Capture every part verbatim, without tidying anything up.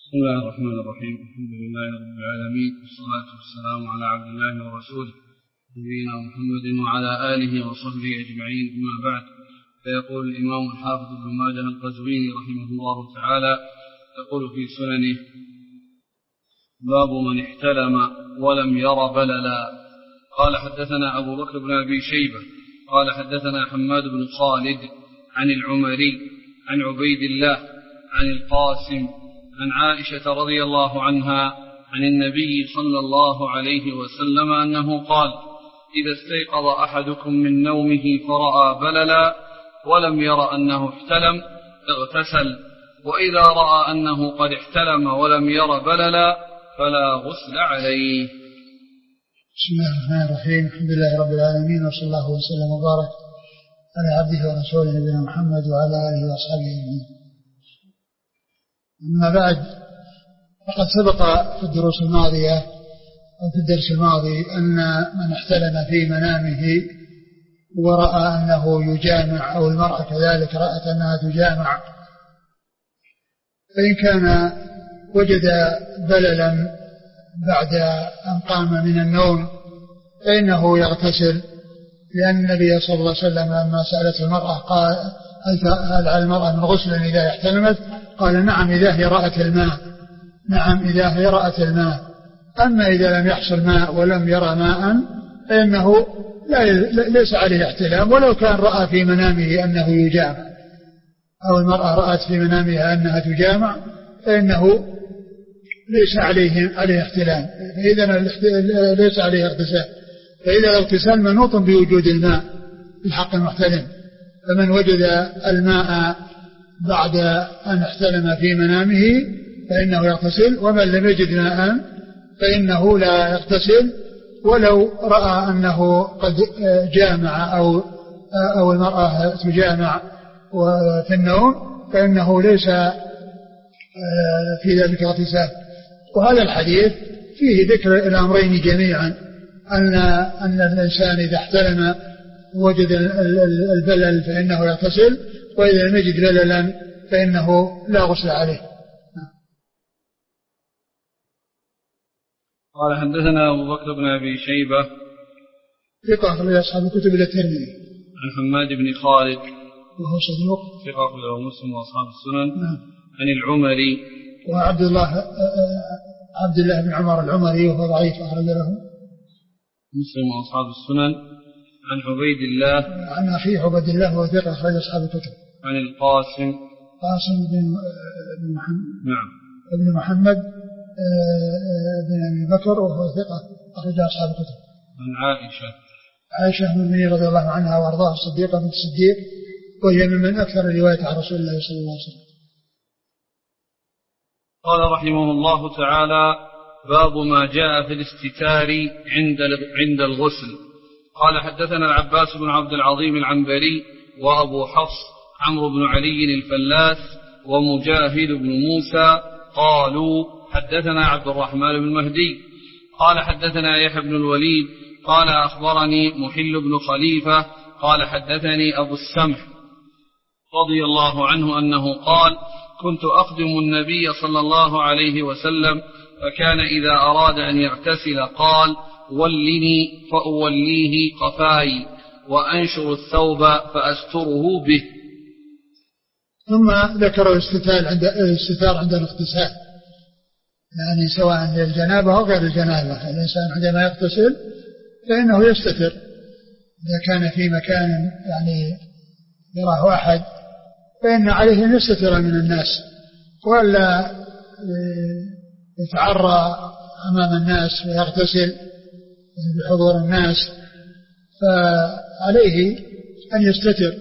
بسم الله الرحمن الرحيم. الحمد لله رب العالمين، والصلاة والسلام على عبد الله ورسوله نبينا محمد وعلى آله وصحبه أجمعين، أما بعد. فيقول الإمام الحافظ ابن ماجه القزويني رحمه الله تعالى يقول في سننه: باب من احتلم ولم ير بللا. قال حدثنا أبو بكر بن أبي شيبة قال حدثنا حماد بن خالد عن العمري عن عبيد الله عن القاسم عن عائشة رضي الله عنها عن النبي صلى الله عليه وسلم أنه قال: إذا استيقظ أحدكم من نومه فرأى بللا ولم ير أنه احتلم اغتسل، وإذا رأى أنه قد احتلم ولم ير بللا فلا غسل عليه. بسم الله الرحمن الرحيم. الحمد لله رب العالمين، وصلى الله وسلم وبارك على عبده ورسوله نبينا محمد وعلى آله وأصحابه أجمعين. أما بعد، فقد سبق في الدروس الماضية أو في الدرس الماضي أن من احتلم في منامه ورأى أنه يجامع أو المرأة كذلك رأت أنها تجامع، فإن كان وجد بللا بعد أن قام من النوم فإنه يغتسل، لأن النبي صلى الله عليه وسلم لما سألت المرأة قال: هل على المرأة من غسل إذا احتلمت؟ قال: نعم إذا هي رأت الماء، نعم إذا هي رأت الماء. أما إذا لم يحصل ماء ولم يرى ماء فإنه ليس عليه احتلام، ولو كان رأى في منامه أنه يجامع أو المرأة رأت في منامها أنها تجامع فإنه ليس عليه عليه احتلام، فإذا ليس عليه اغتسال. فإذا الاغتسال منوط بوجود الماء في حق المحتلم، فمن وجد الماء بعد أن احتلم في منامه فإنه يغتسل، ومن لم يجد ماء فإنه لا يغتسل، ولو رأى أنه قد جامع أو أو المرأة تجامع في النوم فإنه ليس في ذلك اغتسال. وهذا الحديث فيه ذكر الأمرين جميعا، أن أن الإنسان إذا احتلم وجد البلل فإنه يغتسل، وإذا لم يجد بللا فإنه لا غسل عليه. قال حدثنا أبو بكر بن أبي شيبة ثقة أخرج أصحاب الكتب إلى الترمذي. عن حماد بن خالد وهو صدوق ثقة أخرجه مسلم وأصحاب السنن. نعم. عن العمري وعبد الله عبد الله بن عمر العمري وهو ضعيف أخرج له مسلم وأصحاب السنن. عن عبيد الله عن أخيه عبد الله وهو ثقة أخرج أصحاب الكتب. عن القاسم قاسم بن محمد نعم ابن محمد بن أبي بكر وهو ثقة أخرج أصحاب الكتب. عن عائشة عائشة بن المؤمنين رضي الله عنها وأرضاها الصديقة بنت الصديق، وهي من أكثر الروايات عن رسول الله صلى الله عليه وسلم. قال رحمه الله تعالى: باب ما جاء في الاستتار عند عند الغسل. قال حدثنا العباس بن عبد العظيم العنبري وأبو حفص عمرو بن علي الفلاس ومجاهد بن موسى قالوا حدثنا عبد الرحمن بن مهدي قال حدثنا يحيى بن الوليد قال أخبرني محل بن خليفة قال حدثني أبو السمح رضي الله عنه أنه قال: كنت أخدم النبي صلى الله عليه وسلم، فكان إذا أراد أن يغتسل قال: ولني فأوليه قفاي وأنشر الثوب فأستره به. ثم ذكر الاستتار عند الاستتار عند الاغتسال، يعني سواء للجنابة أو غير الجنابة. الإنسان عندما يغتسل فإنه يستتر إذا كان في مكان يعني يراه أحد، فإن عليه أن يستتر من الناس ولا يتعرى أمام الناس ويغتسل بحضور الناس، فعليه أن يستتر.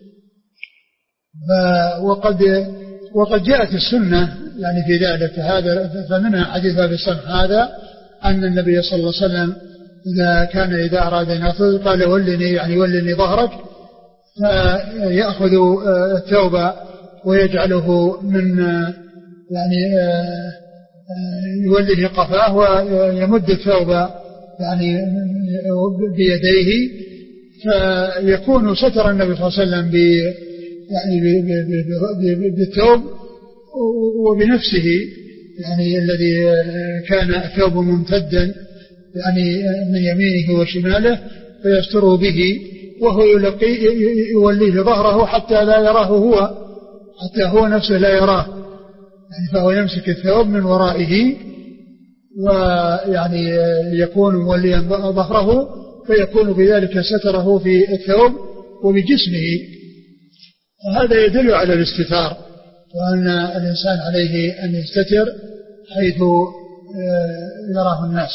وقد وقد جاءت السنة يعني في ذلك، هذا فمنها حديث أبي السمح هذا أن النبي صلى الله عليه وسلم إذا كان إذا أراد أن يغتسل قال: ولني يعني ولني ظهرك، فيأخذ الثوب ويجعله من يعني يوليه قفاه ويمد الثوب يعني بيديه، فيكون ستر النبي صلى الله عليه وسلم يعني بالثوب وبنفسه يعني الذي كان الثوب ممتدا يعني من يمينه وشماله فيستره به وهو يلقي يوليه ظهره حتى لا يراه هو حتى هو نفسه لا يراه يعني فهو يمسك الثوب من ورائه ويعني يكون موليا ظهره فيكون بذلك ستره في الثوب وبجسمه وهذا يدل على الاستتار وأن الإنسان عليه أن يستتر حيث يراه الناس.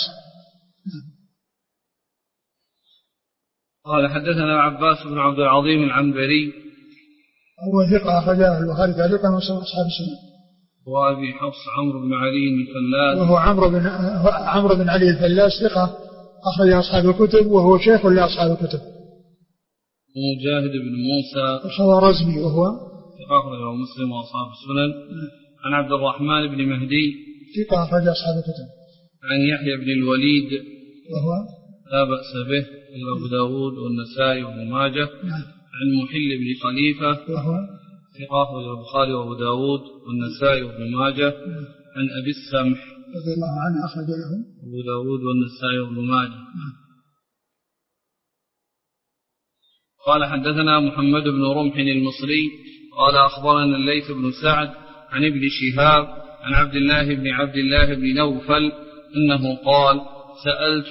قال حدثنا عباس بن عبد العظيم العنبري هو ثقة أخرجه البخاري تعليقا وأصحاب السنة. وأبي حفص عمرو بن علي الفلاس وهو عمرو بن عمرو بن علي الفلاس ثقة أخرج أصحاب الكتب وهو شيخ لأصحاب الكتب. ومجاهد بن موسى الخوارزمي وهو ثقة أخرجه مسلم وأصحاب السنن. عن عبد الرحمن بن مهدي ثقة أخرج أصحاب الكتب. عن يحيى بن الوليد وهو لا بأس به أبو داود والنسائي وابن ماجه. عن محل بن خليفة وهو ثقة أخرجه البخاري وأبو داود والنسائي وابن ماجه. عن أبي السمح رضي الله عنه أخرج له أبو داود والنسائي وابن ماجه. قال حدثنا محمد بن رمح المصري قال أخبرنا الليث بن سعد عن ابن شهاب عن عبد الله بن عبد الله بن نوفل أنه قال سألت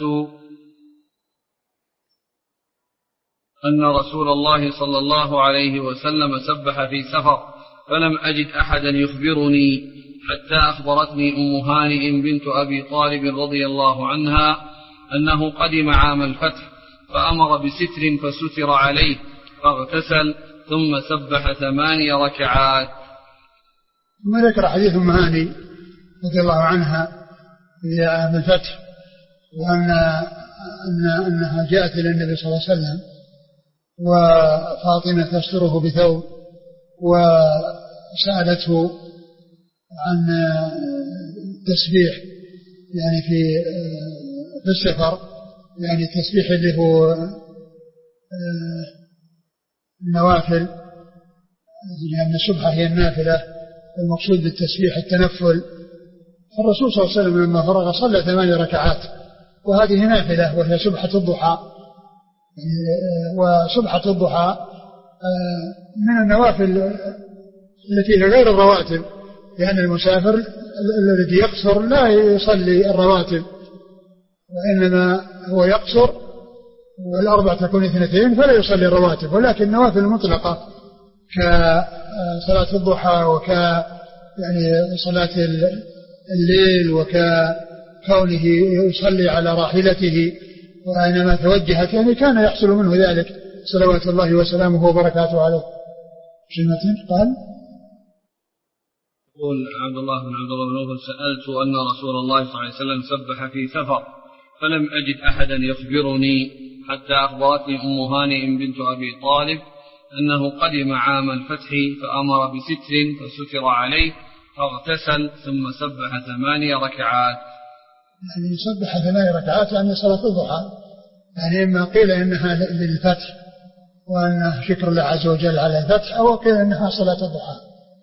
أن رسول الله صلى الله عليه وسلم سبح في سفر فلم أجد أحدا يخبرني حتى أخبرتني أم هانئ بنت أبي طالب رضي الله عنها أنه قدم عام الفتح فأمر بستر فستر عليه فاغتسل ثم سبح ثماني ركعات. ثم ذكر حديث أم هانئ رضي الله عنها في عام الفتح وأن أن أنها جاءت إلى النبي صلى الله عليه وسلم وفاطمة تستره بثوب وسألته عن التسبيح يعني في في السفر يعني التسبيح اللي هو النوافل لأن السبحة هي النافلة والمقصود بالتسبيح التنفل. فالرسول صلى الله عليه وسلم لما فرغ صلى ثماني ركعات وهذه نافلة وهي سبحة الضحى وسبحة الضحى من النوافل التي غير الرواتب لأن المسافر الذي يقصر لا يصلي الرواتب وإنما هو يقصر والأربع تكون اثنتين فلا يصلي الرواتب ولكن النوافل المطلقة كصلاة الضحى وك يعني صلاة الليل وكونه يصلي على راحلته وأينما توجهت يعني كان يحصل منه ذلك صلوات الله وسلامه وبركاته عليه. شيمتين قال يقول عبد الله بن عبد الله بن نوفل سألت أن رسول الله صلى الله عليه وسلم سبح في سفر فلم أجد أحدا يخبرني حتى أخبرتني أم هانئ بنت أبي طالب أنه قدم عام الفتح فأمر بستر فستر عليه فاغتسل ثم سبح ثماني ركعات. يعني يسبح ثماني ركعات يعني صلاة الضحى يعني إما قيل إنها للفتح وأنه شكر الله عز وجل على الفتح أو قيل إنها صلاة الضحى.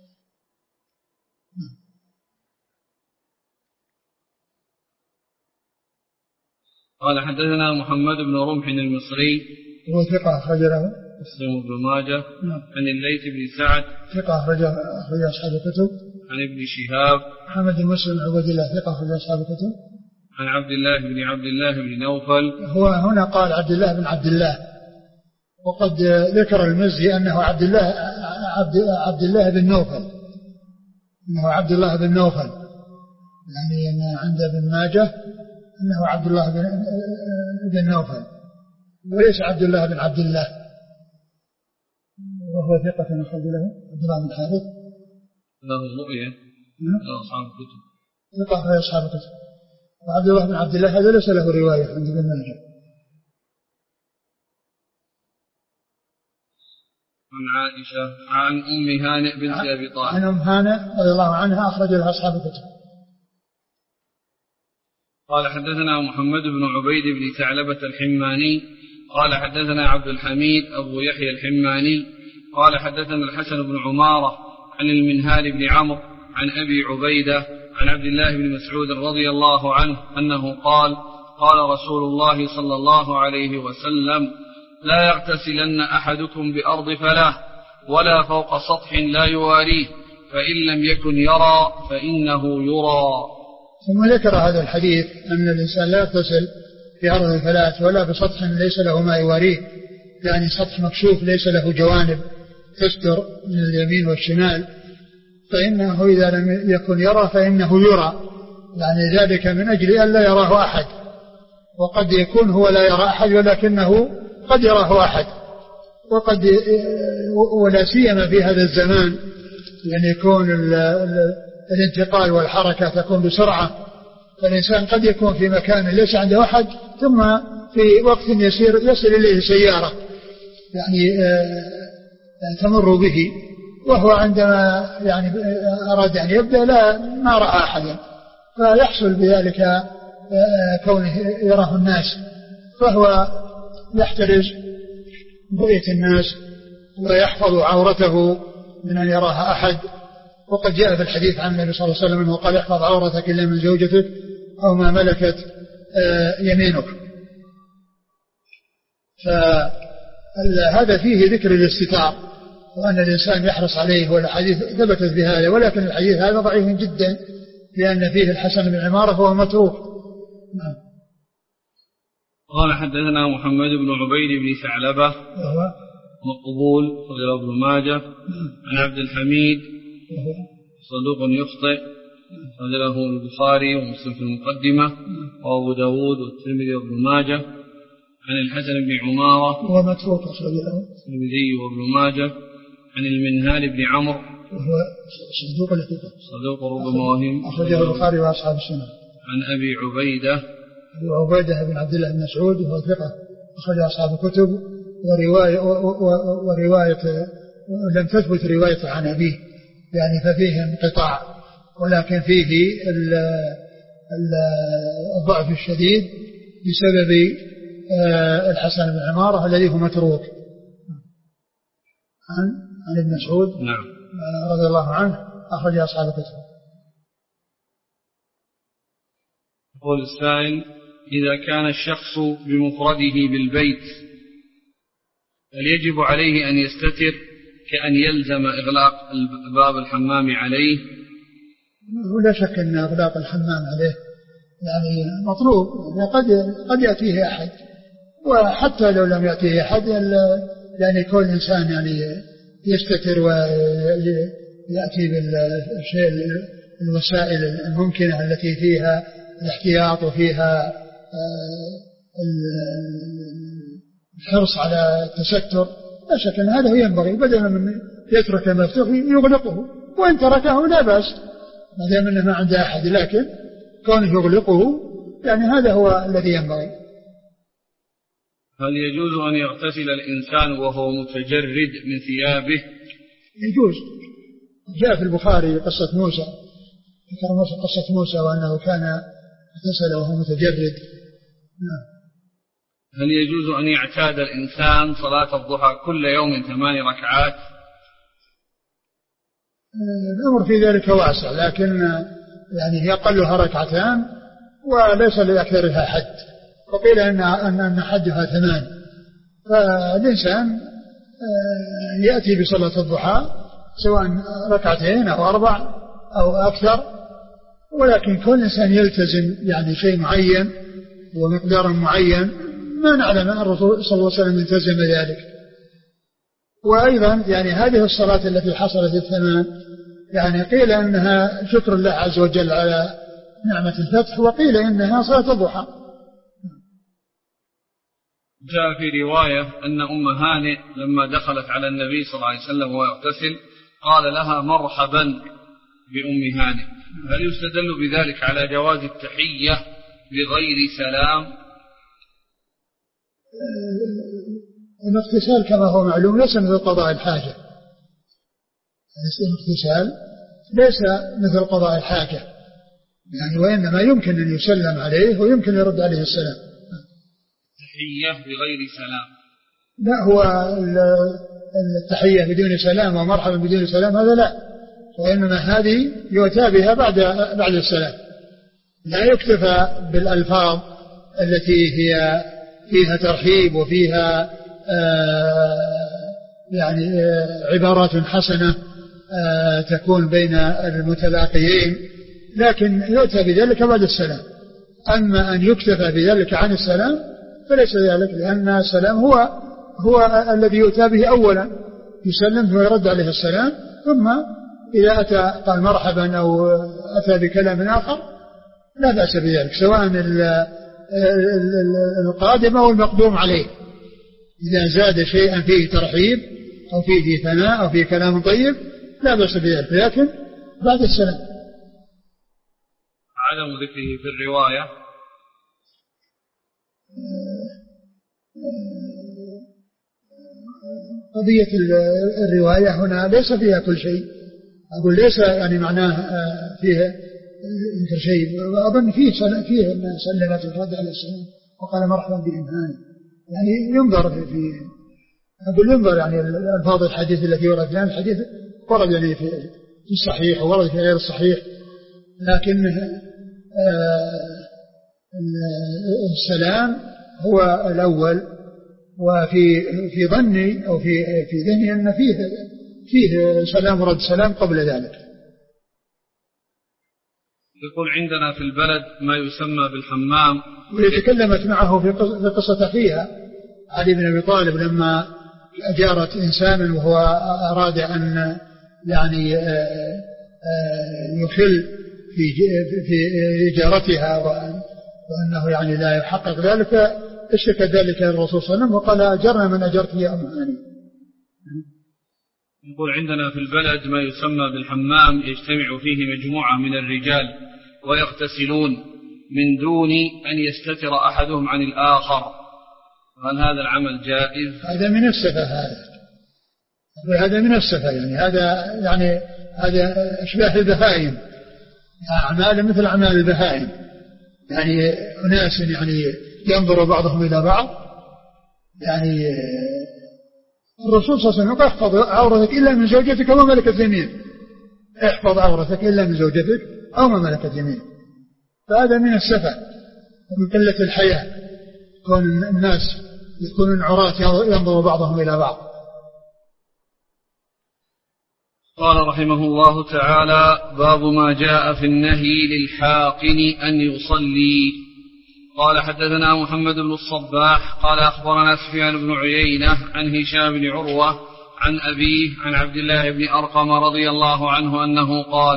قال حدثنا محمد بن رمح المصري هو ثقة أخرج له مسلم بن ماجه. نعم. عن الليث بن سعد ثقة أخرج أخرج أصحاب الكتب. عن ابن شهاب محمد بن مسلم عبد الله ثقة أخرج أصحاب الكتب. عن عبد الله بن عبد الله بن نوفل هو هنا قال عبد الله بن عبد الله وقد ذكر المزي أنه عبد الله عبد, عبد الله بن نوفل أنه عبد الله بن نوفل يعني أن عند ابن ماجه أنه عبد الله بن, بن نوفل وليس عبد الله بن عبد الله وهو ثقة أخرج له عبد الله بن حارث له رؤية له أصحاب الكتب ثقة أخرج أصحاب الكتب. وعبد الله بن عبد الله هذا ليس له رواية عند ابن ماجه. عن عائشة عن أم هانئ بنت أبي طالب عن أم هانئ رضي الله عنها أخرج لها أصحاب الكتب. قال حدثنا محمد بن عبيد بن ثعلبة الحماني قال حدثنا عبد الحميد أبو يحيى الحماني قال حدثنا الحسن بن عمارة عن المنهال بن عمرو عن أبي عبيدة عن عبد الله بن مسعود رضي الله عنه أنه قال قال رسول الله صلى الله عليه وسلم لا يغتسلن أحدكم بأرض فلاه ولا فوق سطح لا يواريه فإن لم يكن يرى فإنه يرى. ثم ذكر هذا الحديث أن الإنسان لا يغتسل في أرض الفلاة ولا بسطح ليس له ما يواريه، يعني سطح مكشوف ليس له جوانب تستر من اليمين والشمال، فإنه إذا لم يكن يرى فإنه يرى، يعني ذلك من أجل أن لا يراه أحد، وقد يكون هو لا يرى أحد ولكنه قد يراه أحد، وقد ولا سيما في هذا الزمان يعني يكون الانتقال والحركة تكون بسرعة، فالإنسان قد يكون في مكان ليس عنده أحد ثم في وقت يسير يصل إليه سيارة يعني تمر به، وهو عندما يعني أراد أن يبدأ لا ما رأى أحدا، فيحصل بذلك كونه يراه الناس، فهو يحترز رؤية الناس ويحفظ عورته من أن يراها أحد. وقد جاء في الحديث عن النبي صلى الله عليه وسلم أنه قال احفظ عورتك إلا من زوجتك أو ما ملكت يمينك. فهذا فيه ذكر الاستتار وأن الإنسان يحرص عليه، والحديث ثبتت بهذا، ولكن الحديث هذا ضعيف جدا لأن فيه الحسن بن عمارة فهو متروك. نعم. قال حدثنا محمد بن عبيد بن ثعلبة مقبول خرج ابن ماجه عن عبد الحميد صدوق يخطئ خرج له البخاري ومسلم في المقدمة وأبو داود والترمذي وابن ماجه عن الحسن بن عمارة هو متروك أخرج له الترمذي وابن ماجه عن المنهال بن عمرو وهو صدوق الثقة صدوق ربما وهم أخرجه البخاري وأصحاب السنة عن أبي عبيدة أبو عبيدة بن عبد الله بن مسعود وهو ثقة أخرج أصحاب الكتب، ورواية ورواية لم تثبت رواية عن أبيه يعني ففيه انقطاع، ولكن فيه الضعف الشديد بسبب الحسن بن عمارة الذي هو متروك. عن عن ابن مسعود نعم رضي الله عنه أخرج أصحاب الكتب. يقول السائل: إذا كان الشخص بمفرده بالبيت هل يجب عليه أن يستتر كأن يلزم إغلاق باب الحمام عليه؟ ولا شك أن إغلاق الحمام عليه يعني مطلوب، قد قد يأتيه أحد، وحتى لو لم يأتيه أحد يعني كل إنسان يعني يستتر ويأتي بالشيء الوسائل الممكنة التي فيها الاحتياط وفيها الحرص على التستر. لا شك أن هذا ينبغي، بدلا من يترك مفتوح يغلقه، وإن تركه لا بأس ما دام أنه ما عنده أحد، لكن كونه يغلقه يعني هذا هو الذي ينبغي. هل يجوز أن يغتسل الإنسان وهو متجرد من ثيابه؟ يجوز. جاء في البخاري قصة موسى، ذكر موسى قصة موسى وأنه كان اغتسل وهو متجرد. نعم. هل يجوز أن يعتاد الإنسان صلاة الضحى كل يوم ثمان ركعات؟ الأمر في ذلك واسع، لكن يعني هي أقلها ركعتان وليس لأكثرها حد، وقيل أن أن حدها ثمان، فالإنسان يأتي بصلاة الضحى سواء ركعتين أو أربع أو أكثر، ولكن كل إنسان يلتزم يعني شيء معين ومقدار معين، ما نعلم أن الرسول صلى الله عليه وسلم التزم ذلك. وأيضا يعني هذه الصلاة التي حصلت الثمان يعني قيل أنها شكر الله عز وجل على نعمة الفتح، وقيل إنها صلاة الضحى. جاء في رواية أن أم هانئ لما دخلت على النبي صلى الله عليه وسلم وهو يغتسل قال لها مرحبا بأم هانئ. هل يستدل بذلك على جواز التحية بغير سلام؟ الاغتسال كما هو معلوم ليس مثل قضاء الحاجة، الاغتسال ليس مثل قضاء الحاجة يعني، وإنما يمكن أن يسلم عليه ويمكن يرد عليه السلام. تحية بغير سلام لا، هو التحية بدون سلام ومرحبا بدون سلام هذا لا، وإنما هذه يؤتى بها بعد بعد السلام. لا يكتفى بالألفاظ التي هي فيها ترحيب وفيها آه يعني آه عبارات حسنة آه تكون بين المتلاقيين، لكن يؤتى بذلك بعد السلام. أما أن يكتفى بذلك عن السلام فليس ذلك، لأن السلام هو هو الذي يؤتى به أولا، يسلم ثم يرد عليه السلام، ثم إذا أتى قال مرحبا أو أتى بكلام آخر لا بأس بذلك، سواء القادم أو المقدوم عليه. إذا زاد شيئا فيه ترحيب أو فيه ثناء أو فيه كلام طيب لا بأس بذلك، لكن بعد السلام. عدم ذكره في الرواية قضية الرواية هنا ليس فيها كل شيء، أقول ليس يعني معناه فيها ذكر شيء، وأظن فيه فيه أن سلمت الرد على السلام وقال مرحبا بإمهاني، يعني ينظر في أقول ينظر يعني الفاظ الحديث التي ورد، لأن الحديث ورد يعني في الصحيح وورد في غير الصحيح، لكن السلام هو الأول، وفي في ظني أو في في ذهني أن فيه فيه سلام ورد سلام قبل ذلك. يقول عندنا في البلد ما يسمى بالحمام، وتكلمت معه في قصة أخيها علي بن أبي طالب لما أجارت إنسانا وهو أراد أن يعني يخل في في إجارتها وأنه يعني لا يحقق ذلك، اشتكى ذلك الرسول صلى الله عليه وسلم وقال أجرنا من أجرت يا أم هاني. يقول عندنا في البلد ما يسمى بالحمام يجتمع فيه مجموعة من الرجال ويغتسلون من دون أن يستتر أحدهم عن الآخر، هل هذا العمل جائز؟ هذا من السفة، هذا هذا من السفة، يعني هذا يعني هذا أشباه البهائم، أعمال مثل أعمال البهائم، يعني أناس يعني ينظر بعضهم إلى بعض. يعني الرسول صلى الله عليه وسلم قال احفظ عورتك إلا من زوجتك أو ما ملكت يمينك، احفظ عورتك إلا من زوجتك أو ما ملكت يمينك. فهذا من السفة ومن قلة الحياة، كون الناس يكونون عراة ينظر بعضهم إلى بعض. قال رحمه الله تعالى: باب ما جاء في النهي للحاقن أن يصلي. قال حدثنا محمد بن الصباح قال أخبرنا سفيان بن عيينة عن هشام بن عروة عن أبيه عن عبد الله بن أرقم رضي الله عنه أنه قال: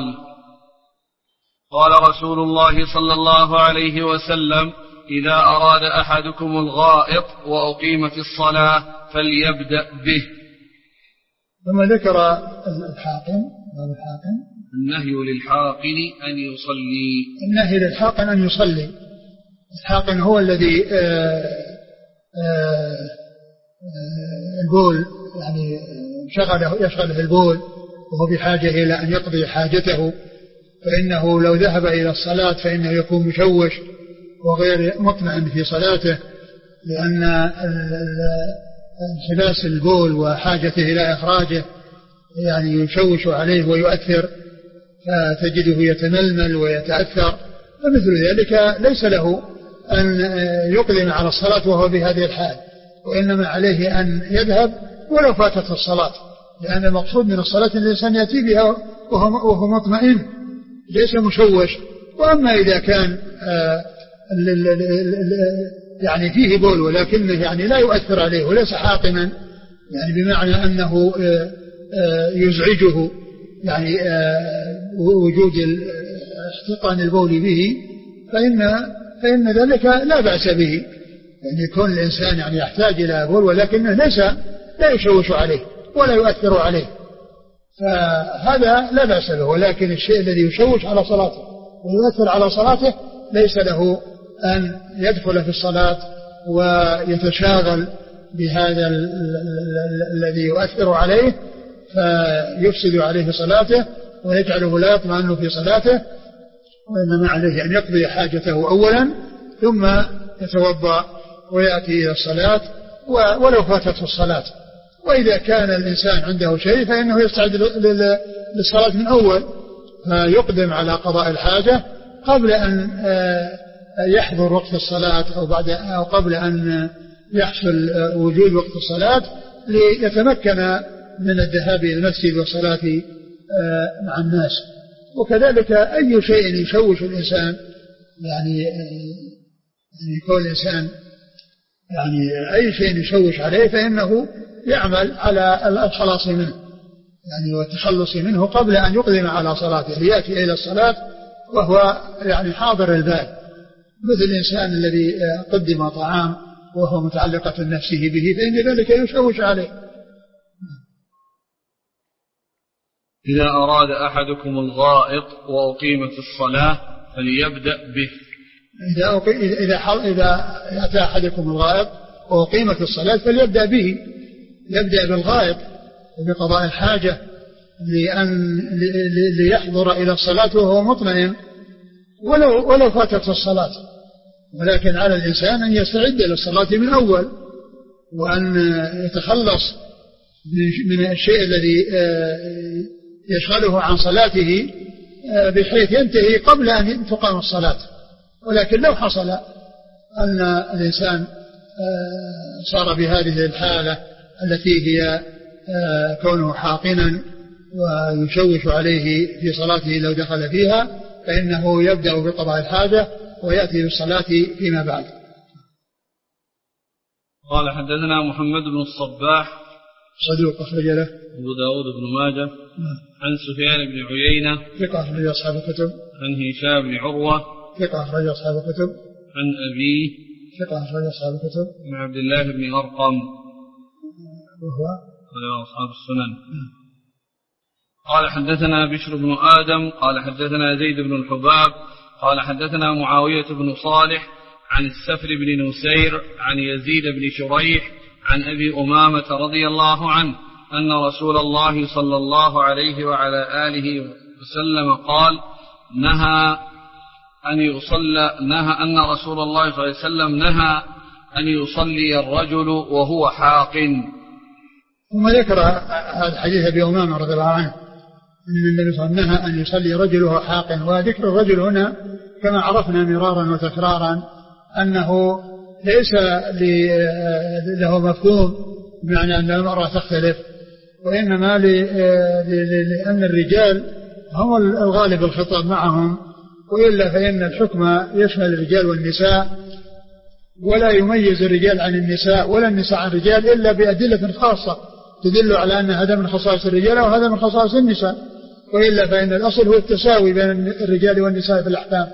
قال رسول الله صلى الله عليه وسلم: إذا أراد أحدكم الغائط وأقيمت الصلاة فليبدأ به. ثم ذكر الحاقن الحاقن النهي للحاقن أن يصلي. النهي للحاقن أن يصلي. الحاقن هو الذي آآ آآ البول يعني شغله يشغله البول وهو بحاجة إلى أن يقضي حاجته، فإنه لو ذهب إلى الصلاة فإنه يكون مشوش وغير مطمئن في صلاته، لأن انحباس البول وحاجته إلى إخراجه يعني يشوش عليه ويؤثر، فتجده يتململ ويتأثر، فمثل ذلك ليس له أن يقدم على الصلاة وهو بهذه الحال، وإنما عليه أن يذهب ولو فاتت الصلاة، لأن المقصود من الصلاة أن الإنسان يأتي بها وهو مطمئن ليس مشوش. وأما إذا كان يعني فيه بول ولكنه يعني لا يؤثر عليه وليس حاقنا، يعني بمعنى أنه يزعجه يعني وجود احتقان البول به، فإن فإن ذلك لا بأس به، يعني يكون الإنسان يعني يحتاج إلى بول ولكنه ليس لا يشوش عليه ولا يؤثر عليه، فهذا لا بأس به. ولكن الشيء الذي يشوش على صلاته ويؤثر على صلاته ليس له أن يدخل في الصلاة ويتشاغل بهذا الذي يؤثر عليه فيفسد عليه صلاته ويجعله لا يطمئن في صلاته، وإنما عليه أن يقضي حاجته أولا ثم يتوضأ ويأتي إلى الصلاة ولو فاتته الصلاة. وإذا كان الإنسان عنده شيء فإنه يستعد للصلاة من أول، فيقدم على قضاء الحاجة قبل أن يحضر وقت الصلاة أو بعد أو قبل أن يحصل وجود وقت الصلاة، ليتمكن من الذهاب إلى المسجد والصلاة مع الناس. وكذلك أي شيء يشوش الإنسان، يعني يعني يكون الإنسان يعني أي شيء يشوش عليه فإنه يعمل على الخلاص منه، يعني والتخلص منه قبل أن يقدم على صلاته، ليأتي إلى الصلاة وهو يعني حاضر البال، مثل الإنسان الذي قدم طعام وهو متعلقة نفسه به فإن ذلك يشوش عليه. إذا أراد أحدكم الغائط وأقيمت الصلاة فليبدأ به. إذا إذا إذا أتى أحدكم الغائط وأقيمت الصلاة فليبدأ به، يبدأ بالغائط وبقضاء الحاجة لأن ليحضر إلى الصلاة وهو مطمئن ولو ولو فاتت الصلاة، ولكن على الإنسان أن يستعد للصلاة من أول، وأن يتخلص من الشيء الذي يشغله عن صلاته بحيث ينتهي قبل أن تقام الصلاة. ولكن لو حصل أن الإنسان صار بهذه الحالة التي هي كونه حاقنا ويشوش عليه في صلاته لو دخل فيها، فإنه يبدأ بقضاء الحاجة ويأتي بالصلاة فيما بعد. قال حدثنا محمد بن الصباح صدوق أخرج له أبو داود بن ماجه عن سفيان بن عيينة ثقة أخرج أصحاب الكتب عن هشام بن عروة ثقة أخرج أصحاب الكتب عن أبيه ثقة أخرج أصحاب الكتب عن عبد الله بن أرقم وهو أصحاب السنن. قال حدثنا بشر بن آدم قال حدثنا زيد بن الحباب قال حدثنا معاوية بن صالح عن السفر بن نسير عن يزيد بن شريح عن أبي أمامة رضي الله عنه أن رسول الله صلى الله عليه وعلى آله وسلم قال نهى أن يصلى نهى أن رسول الله صلى الله عليه وسلم نهى أن يصلي الرجل وهو حاق. ثم ذكر هذا الحديث أبي أمامة رضي الله عنه أن النبي صلى الله عليه وسلم نهى أن يصلي رجل وهو حاق. وذكر الرجل هنا كما عرفنا مرارا وتكرارا أنه ليس له مفهوم بمعنى أن المرأة تختلف، وإنما لأن الرجال هم الغالب الخطاب معهم، وإلا فإن الحكم يشمل الرجال والنساء، ولا يميز الرجال عن النساء ولا النساء عن الرجال إلا بأدلة خاصة تدل على أن هذا من خصائص الرجال وهذا من خصائص النساء، وإلا فإن الأصل هو التساوي بين الرجال والنساء في الأحكام.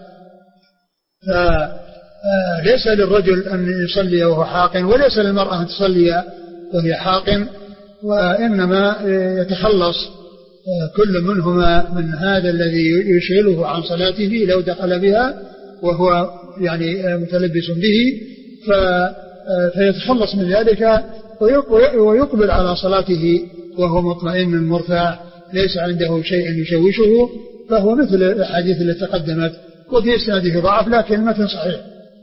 فليس للرجل أن يصلي وهو حاق، وليس للمرأة أن تصلي وهي حاق، وإنما يتخلص كل منهما من هذا الذي يشغله عن صلاته لو دخل بها وهو يعني متلبس به، فيتخلص من ذلك ويقبل على صلاته وهو مطمئن مرتاح ليس عنده شيء يشوشه، فهو مثل الحديث التي تقدمت وفي إسناده ضعف لكن المتن صحيح.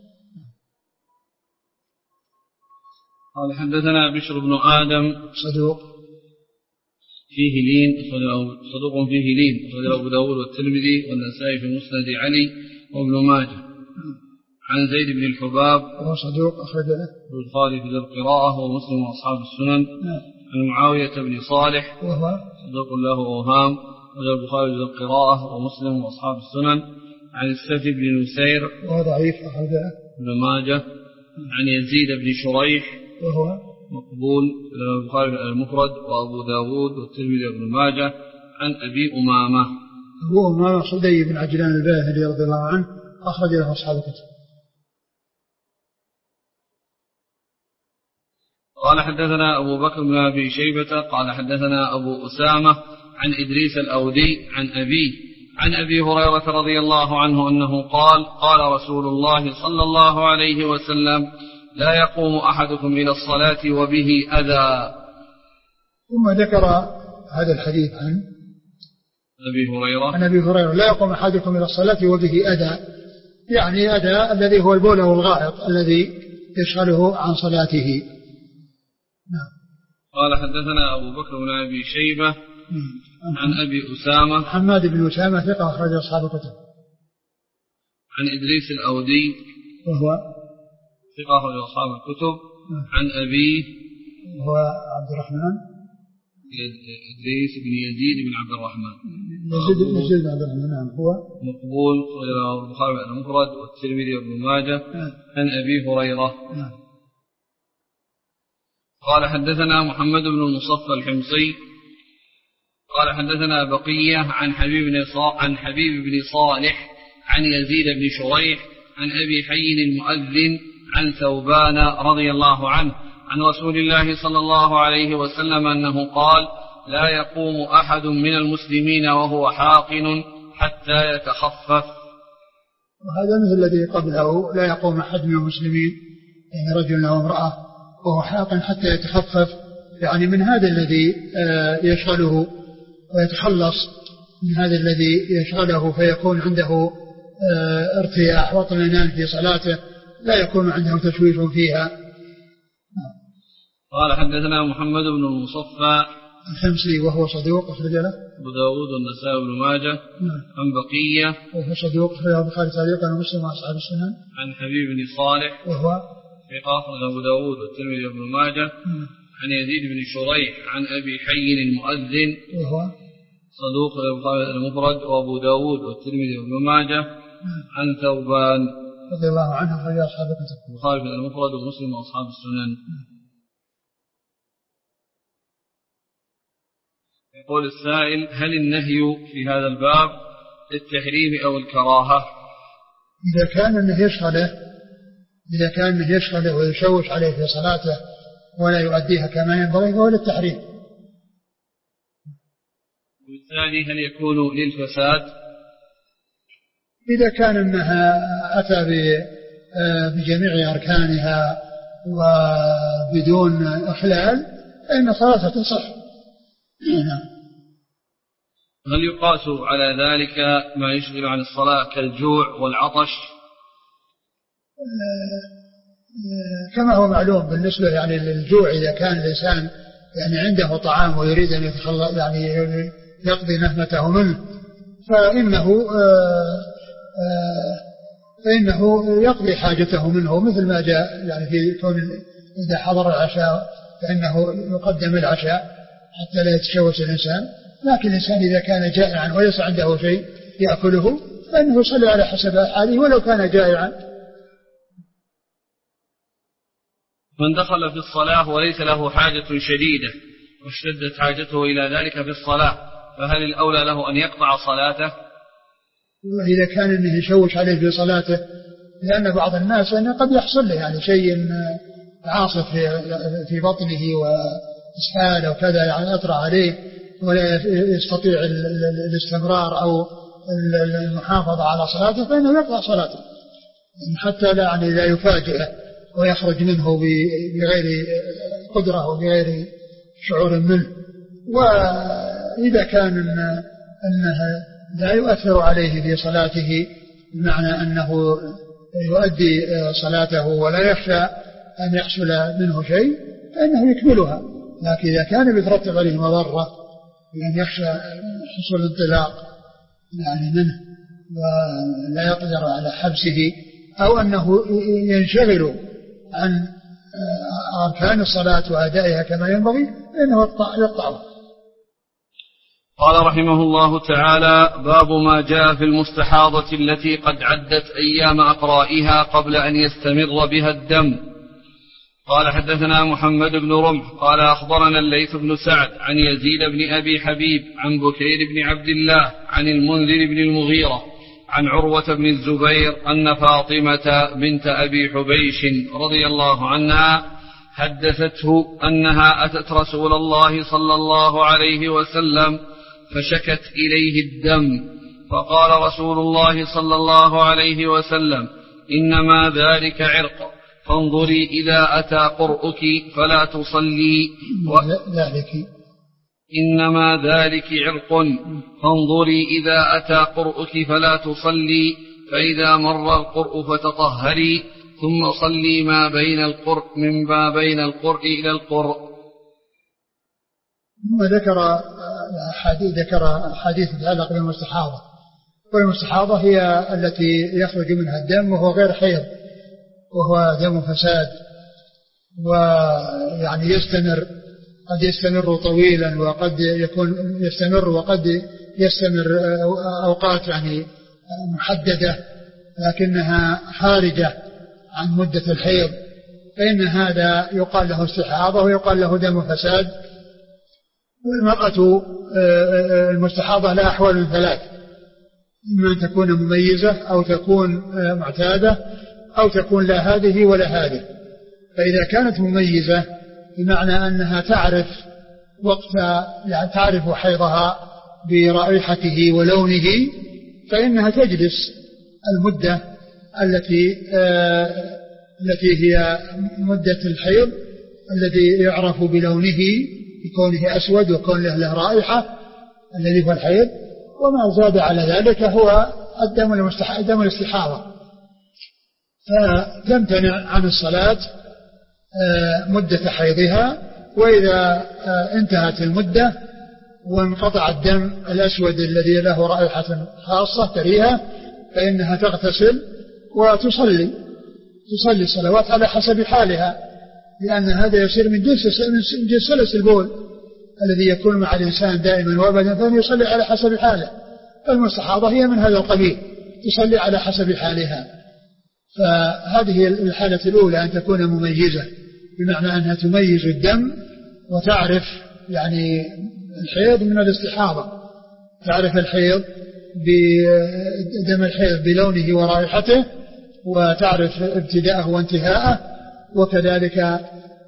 قال حدثنا بشر بن آدم صدوق فيه لين صدوق فيه لين أخرجه أبو داود والترمذي والنسائي في مسند علي وابن ماجه. عن زيد بن الحباب وهو صدوق أخرجه البخاري في القراءة ومسلم وأصحاب السنن. عن معاوية بن صالح وهو صدوق له أوهام وجاء البخاري في القراءة ومسلم وأصحاب السنن. عن السفر بن نسير وهو ضعيف أخرجه ابن ماجه. عن يزيد بن شريح وهو مقبول البخاري المفرد وأبو داود والترمذي وابن ماجه. عن أبي أمامة أبو أمامة صدي بن عجلان الباهلي رضي الله عنه أخرج له أصحاب الكتب. قال حدثنا أبو بكر بن أبي شيبة قال حدثنا أبو أسامة عن إدريس الأودي عن أبيه عن أبي هريرة رضي الله عنه أنه قال قال رسول الله صلى الله عليه وسلم لا يقوم أحدكم إلى الصلاة وبه أذى. ثم ذكر هذا الحديث عن أبي هريرة عن أبي هريرة لا يقوم أحدكم إلى الصلاة وبه أذى، يعني أذى الذي هو البول والغائط الذي يشغله عن صلاته. نعم. قال حدثنا أبو بكر بن أبي شيبة عن أبي أسامة حماد بن أسامة ثقة أخرج أصحاب الكتب. عن إدريس الأودي وهو ثقة أخرج أصحاب الكتب. عن أبيه وهو عبد الرحمن إدريس بن يزيد بن عبد الرحمن يزيد يزيد بن عبد الرحمن هو مقبول أخرجه البخاري المفرد والترمذي وابن ماجه. عن أبي هريرة قال حدثنا محمد بن المصفى الحمصي قال حدثنا بقية عن حبيب بن عن حبيب بن صالح عن يزيد بن شريح عن أبي حي المؤذن عن ثوبان رضي الله عنه عن رسول الله صلى الله عليه وسلم أنه قال لا يقوم أحد من المسلمين وهو حاقن حتى يتخفف. وهذا مثل الذي قبله لا يقوم أحد من المسلمين يعني رجل أو امرأة وهو حاقن حتى يتخفف، يعني من هذا الذي يشغله ويتخلص من هذا الذي يشغله فيكون عنده ارتياح واطمئنان في صلاته لا يكون عنده تشويش فيها. قال حدثنا محمد بن المصفى الحمصي وهو صدوق أخرج له أبو داود والنسائي وابن ماجه. عن بقية وهو صدوق أخرجه البخاري تعليقا ومسلم وأصحاب السنن. عن حبيب بن صالح وهو ثقة أخرج أبو داود والترمذي وابن ماجه. عن يزيد بن شريح عن أبي حي المؤذن وهو صدوق البخاري المفرد وأبو داود والترمذي وابن ماجه. عن ثوبان رضي الله عنه أخرج أصحاب الكتب البخاري المفرد ومسلم وأصحاب السنن. يقول السائل هل النهي في هذا الباب للتحريم أو الكراهة؟ إذا كان أنه يشغله إذا كان أنه يشغله ويشوش عليه في صلاته ولا يؤديها كما ينبغي فهو للتحريم. والثاني هل يكون للفساد؟ إذا كان أنها أتى بجميع أركانها وبدون إخلال فإن صلاته تصح. هل يقاس على ذلك ما يشغل عن الصلاة كالجوع والعطش؟ كما هو معلوم بالنسبة يعني للجوع إذا كان الإنسان يعني عنده طعام ويريد أن يتخلص يعني يقضي نهمته منه فإنه فإنه يقضي حاجته منه مثل ما جاء يعني في كون إذا حضر العشاء فإنه يقدم العشاء حتى لا يتشوش الإنسان. لكن الإنسان إذا كان جائعا وليس عنده شيء يأكله فإنه يصلي على حسب حاله ولو كان جائعا. من دخل في الصلاة وليس له حاجة شديدة واشتدت حاجته إلى ذلك في الصلاة فهل الأولى له أن يقطع صلاته؟ وإذا كان أنه يشوش عليه في صلاته لأن بعض الناس أنه قد يحصل له يعني شيء عاصف في بطنه وإسهال أو كذا يعني أطرأ عليه ولا يستطيع الاستمرار أو المحافظة على صلاته فإنه يقطع صلاته حتى لا يعني لا يفاجئه ويخرج منه بغير قدرة وبغير شعور منه. وإذا كان أنه لا يؤثر عليه في صلاته بمعنى أنه يؤدي صلاته ولا يخشى أن يحصل منه شيء فإنه يكملها. لكن إذا كان يترتب عليه مضرة لأن يخشى حصول انطلاق يعني منه ولا يقدر على حبسه أو أنه ينشغل عن أركان الصلاة وأدائها كما ينبغي فإنه يقطعه. قال رحمه الله تعالى باب ما جاء في المستحاضة التي قد عدت أيام أقرائها قبل أن يستمر بها الدم. قال حدثنا محمد بن رمح قال أخبرنا الليث بن سعد عن يزيد بن أبي حبيب عن بكير بن عبد الله عن المنذر بن المغيرة عن عروة بن الزبير أن فاطمة بنت أبي حبيش رضي الله عنها حدثته أنها أتت رسول الله صلى الله عليه وسلم فشكت إليه الدم فقال رسول الله صلى الله عليه وسلم إنما ذلك عرق فانظري إذا أتى قرؤك فلا تصلي ذلك إنما ذلك عرق فانظري إذا أتى قرؤك فلا تصلي فإذا مر القرء فتطهري ثم صلي ما بين القرء من ما بين القرء إلى القرء. ثم ذكر حديث ذكر حديث متعلق بالمستحاضة، والمستحاضة هي التي يخرج منها الدم وهو غير حيض، وهو دم فساد، ويعني يستمر، قد يستمر طويلا وقد يكون يستمر وقد يستمر أوقات يعني محددة، لكنها خارجة عن مدة الحيض، فإن هذا يقال له استحاضة ويقال له دم فساد. والمرأة المستحاضة لها أحوال ثلاث: إما أن تكون مميزة أو تكون معتادة أو تكون لا هذه ولا هذه. فإذا كانت مميزة بمعنى أنها تعرف وقت يعني تعرف حيضها برائحته ولونه، فإنها تجلس المدة التي آه التي هي مدة الحيض الذي يعرف بلونه بكونه أسود وكون له, له رائحة الذي هو الحيض، وما زاد على ذلك هو الدم المستح... دم الاستحاضة، فتمتنع عن الصلاة مدة حيضها. وإذا انتهت المدة وانقطع الدم الأسود الذي له رائحة خاصة تريها، فإنها تغتسل وتصلي تصلي الصلوات على حسب حالها، لأن هذا يصير من جنس من سلس البول الذي يكون مع الإنسان دائما وابدا، فإن يصلي على حسب حاله. فالمستحاضة هي من هذا القبيل، تصلي على حسب حالها. فهذه الحالة الأولى أن تكون مميزة، بمعنى أنها تميز الدم وتعرف يعني الحيض من الاستحاضة، تعرف الحيض بدم الحيض بلونه ورائحته، وتعرف ابتداءه وانتهاءه، وكذلك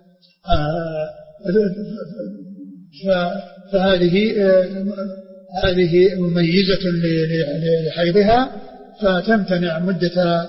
فهذه هذه مميزة لحيضها، فتمتنع مدة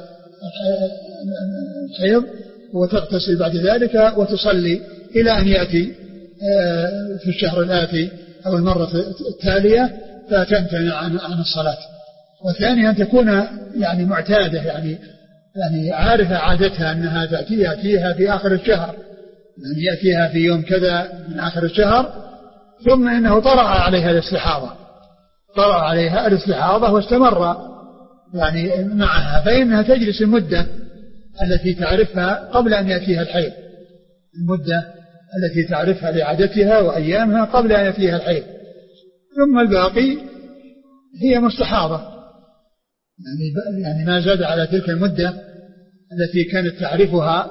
الحيض وتغتسل بعد ذلك وتصلي إلى أن يأتي في الشهر الآتي أو المرة التالية فتمتنع عن الصلاة. والثانية أن تكون يعني معتادة، يعني يعني عارفة عادتها أنها تأتي يأتيها في آخر الشهر، يعني يأتيها في يوم كذا من آخر الشهر، ثم إنه طرأ عليها الاستحاضة طرأ عليها الاستحاضة واستمر يعني معها، فإنها تجلس المدة التي تعرفها قبل أن يأتيها الحيض، المدة التي تعرفها لعادتها وأيامها قبل أن يأتيها الحيض، ثم الباقي هي مستحاضة، يعني يعني ما زاد على تلك المدة التي كانت تعرفها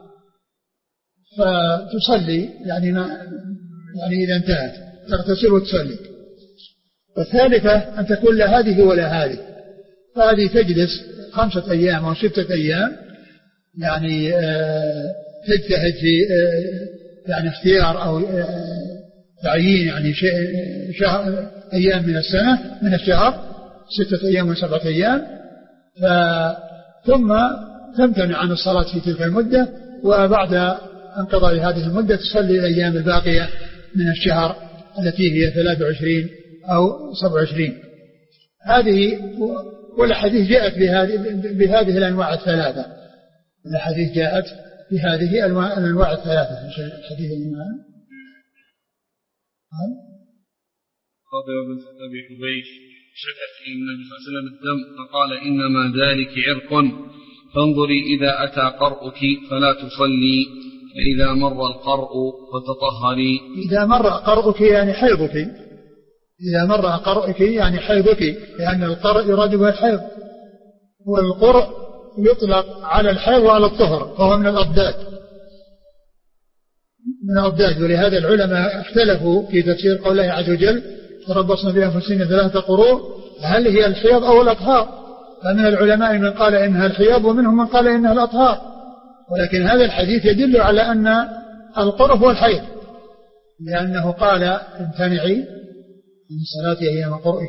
فتصلي، يعني ما يعني إذا انتهت تغتسل وتصلي. والثالثة أن تكون لا هذه ولا هذه، فهذه تجلس خمسة أيام أو ستة أيام، يعني آه تجتهد في آه يعني اختيار أو آه تعيين يعني شيء شهر أيام من السنة من الشهر، ستة أيام وسبعة أيام، ثم تمتنع عن الصلاة في تلك المدة، وبعد انقضاء هذه المدة تصلي الأيام الباقية من الشهر التي هي ثلاث وعشرين أو سبع وعشرين. هذه والحديث جاءت بهذه, بهذه الأنواع الثلاثة، الحديث جاءت بهذه الأنواع الثلاثة. الحديث الإمام خاطر بن أبي حبيش شكت في النبي صلى الله عليه وسلم الدم فقال إنما ذلك عرق، فانظري إذا أتى قرؤك فلا تصلي، فإذا مر القرء فتطهري. إذا مر قرؤك يعني حيضك، إذا مر قرؤك يعني حيضك، لأن القرء يراد به الحيض، والقرء يطلق على الحيض وعلى الطهر، فهو من الأضداد من الأضداد ولهذا العلماء اختلفوا في تفسير قوله عز وجل تربصنا بأنفسنا ثلاثة قروء، هل هي الحيض أو الأطهار؟ فمن العلماء من قال إنها الحيض ومنهم من قال إنها الأطهار، ولكن هذا الحديث يدل على أن القرء هو الحيض، لأنه قال امتنعي من صلاة أيام قرئك،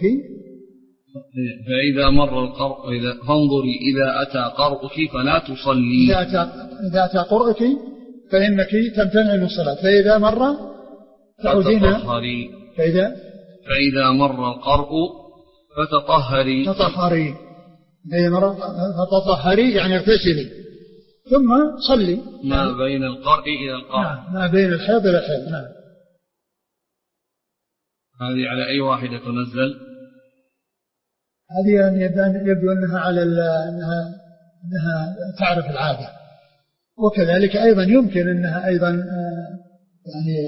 فإذا مر القرء إذا فانظري إذا أتى قرؤك فلا تصلي، إذا أتى, إذا أتى قرئك فإنك تمتنع من الصلاة، فإذا مر تعودين فإذا فإذا مر القرء فتطهري تطهري فإذا مر فتطهري يعني اغتسلي ثم صلي، ما بين القرء إلى القرء. نعم، ما بين الحيض إلى الحيض. نعم. هذه على أي واحدة تنزل؟ هذه يعني يبدو أنها على أنها أنها تعرف العادة، وكذلك أيضا يمكن أنها أيضا يعني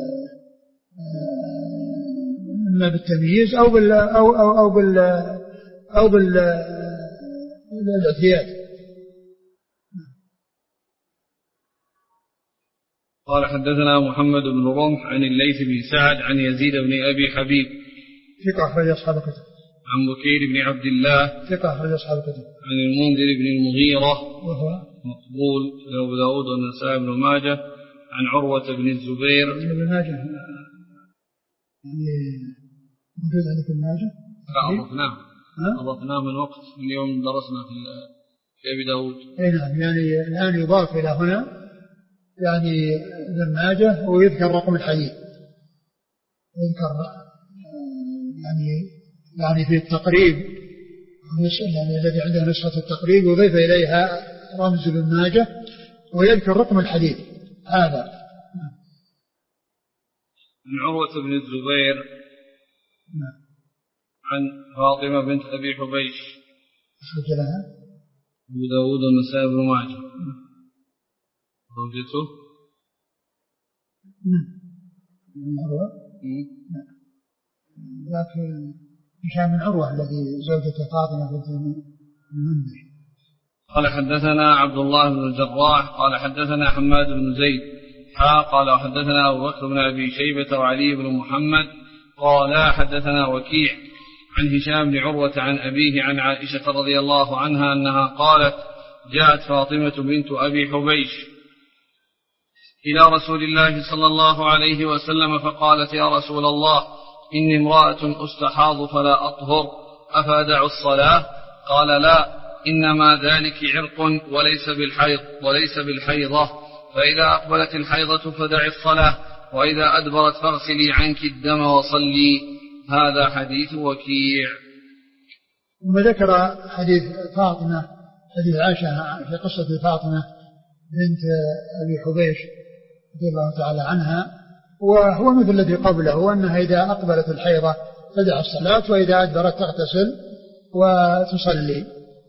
إما بالتمييز أو بال أو أو أو بال أو بالاعتياد. قال حدثنا محمد بن رمح عن الليث بن سعد عن يزيد بن أبي حبيب ثقة أخرج أصحاب الكتب. عن بكير بن عبد الله ثقة أخرج أصحاب الكتب. عن المنذر بن المغيرة وهو مقبول أبو داود والنسائي بن ماجه عن عروة بن الزبير. ابن ماجه يعني موجود عندك ابن ماجه؟ أضفناه أضفناه من وقت من يوم درسنا في أبي داود. أي نعم، يعني الآن يضاف إلى هنا يعني ابن ماجه ويذكر رقم الحديث، يذكر يعني يعني في التقريب يعني الذي عنده نسخة التقريب يضيف إليها رمز ابن ماجه ويذكر رقم الحديث هذا. عن عروة بن الزبير عن فاطمة بنت أبي حبيش أخرج لها أبو داود والنسائي بن ماجه زوجته من عروة لكن هشام بن عروة الذي زوجته فاطمة بنت المنذر. قال حدثنا عبد الله بن الجراح قال حدثنا حماد بن زيد حا قال وحدثنا أبو بكر بن أبي شيبة وعلي بن محمد قال حدثنا وكيع عن هشام بن عروة عن أبيه عن عائشة رضي الله عنها أنها قالت جاءت فاطمة بنت أبي حبيش إلى رسول الله صلى الله عليه وسلم فقالت يا رسول الله إني امرأة أستحاض فلا أطهر أفأدع الصلاة؟ قال لا، إنما ذلك عرق وليس بالحيض وليس بالحيضة، فإذا أقبلت الحيضة فدع الصلاة، وإذا أدبرت فاغسلي عنك الدم وصلي. هذا حديث وكيع. ثم ذكر حديث فاطمة حديث عائشة في قصة فاطمة بنت أبي حبيش رضي الله تعالى عنها، وهو مثل الذي قبله أنها إذا أقبلت الحيضة تدع الصلاة وإذا أدبرت تغتسل وتصلي.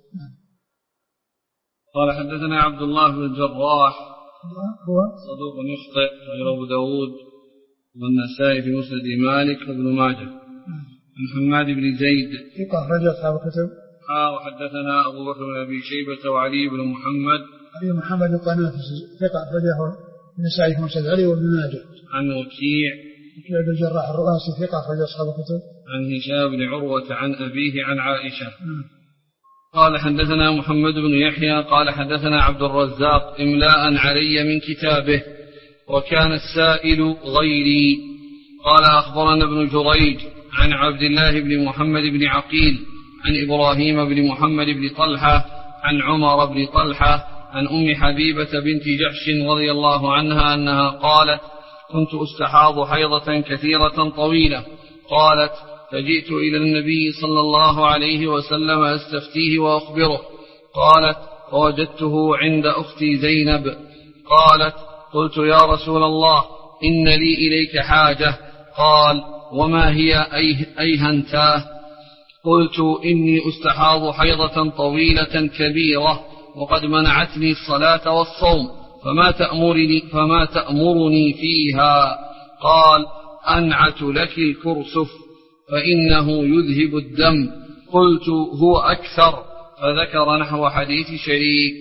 قال حدثنا عبد الله بن الجراح هو صدوق يخطئ غير أبو داود والنسائي في مسند مالك وابن ماجه. عن حماد بن زيد ثقة أخرج أصحاب الكتب. ها وحدثنا أبو بكر بن أبي شيبة وعلي بن محمد علي محمد القنافسي ثقة أخرجه النسائي في مسند علي وابن ماجه. عن وكيع وكيع بن الجراح الرؤاسي ثقة أخرج أصحاب الكتب. عن هشام بن عروة عن أبيه عن عائشة. م. قال حدثنا محمد بن يحيى قال حدثنا عبد الرزاق إملاء علي من كتابه وكان السائل غيري. قال أخبرنا ابن جريج عن عبد الله بن محمد بن عقيل عن إبراهيم بن محمد بن طلحة عن عمر بن طلحة عن أم حبيبة بنت جحش رضي الله عنها أنها قالت كنت أستحاض حيضة كثيرة طويلة. قالت فجئت إلى النبي صلى الله عليه وسلم أستفتيه وأخبره. قالت فوجدته عند أختي زينب. قالت قلت يا رسول الله إن لي إليك حاجة. قال وما هي أيهنتاه؟ قلت إني أستحاض حيضة طويلة كبيرة وقد منعتني الصلاة والصوم فما تأمرني, فما تأمرني فيها؟ قال أنعت لك الكرسف فإنه يذهب الدم. قلت هو أكثر، فذكر نحو حديث شريك.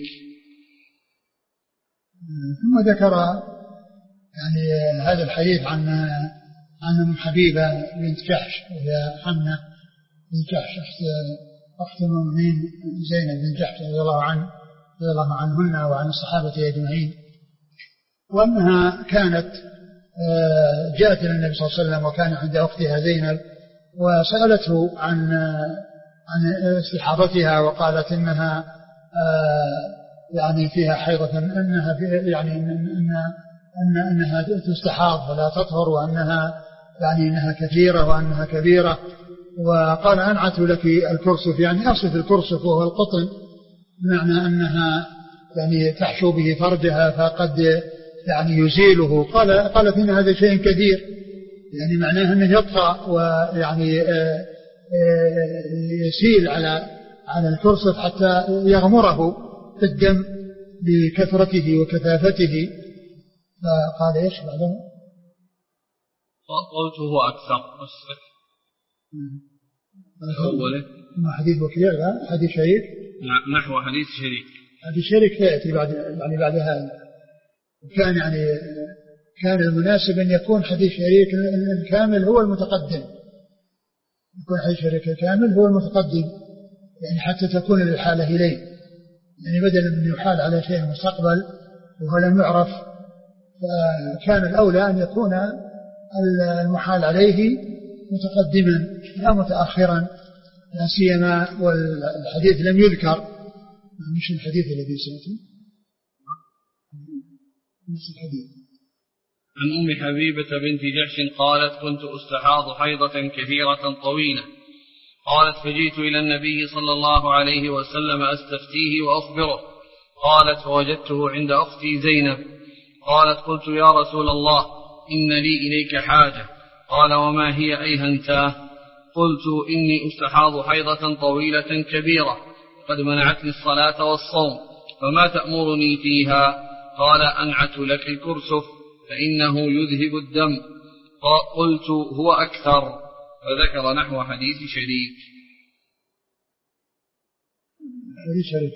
ثم ذكر يعني هذا الحديث عن عن أم حبيبة بنت جحش وهي حمنة بنت جحش أخت المؤمنين زينب بن جحش رضي الله عنه رضي الله عنهن وعن الصحابة أجمعين، وأنها كانت جاءت إلى النبي صلى الله عليه وسلم وكان عند أختها زينب وسألته عن عن استحاضتها وقالت إنها يعني فيها حيضة إنها في يعني إن أن أنها تستحاض فلا تطهر وأنها يعني إنها كثيرة وأنها كبيرة. وقال أنعت لك الكرسف، يعني أصف الكرسف وهو القطن، بمعنى أنها يعني تحشو به فرجها فقد يعني يزيله. قال قالت إن هذا شيء كثير، يعني معناه أنه يطفى ويعني يسيل على على الفرصة حتى يغمره في الدم بكثرته وكثافته. فقال ايش بعدين؟ قلت هو أكثر أوله ما حديث وكيع لا حديث شريك نحو حديث شريك. حديث شريك يأتي بعد يعني بعد هذا. كان يعني كان المناسب أن يكون حديث شريك الكامل هو المتقدم، يكون حديث شريك الكامل هو المتقدم يعني حتى تكون الحالة إليه، يعني بدلا من يحال على شيء مستقبل وهو لم يعرف، فكان الأولى أن يكون المحال عليه متقدما لا متأخرا، لا سيما والحديث لم يذكر، مش الحديث الذي سيأتي نفس الحديث. عن أم حبيبة بنت جحش قالت كنت أستحاض حيضة كثيرة طويلة، قالت فجئت إلى النبي صلى الله عليه وسلم أستفتيه وأخبره، قالت فوجدته عند أختي زينب، قالت قلت يا رسول الله إن لي إليك حاجة، قال وما هي أيهنتاه؟ قلت إني أستحاض حيضة طويلة كبيرة قد منعتني الصلاة والصوم، فما تأمرني فيها؟ قال أنعت لك الكرسف فإنه يذهب الدم. قلت هو أكثر، فذكر نحو حديث شريك. حديث شريك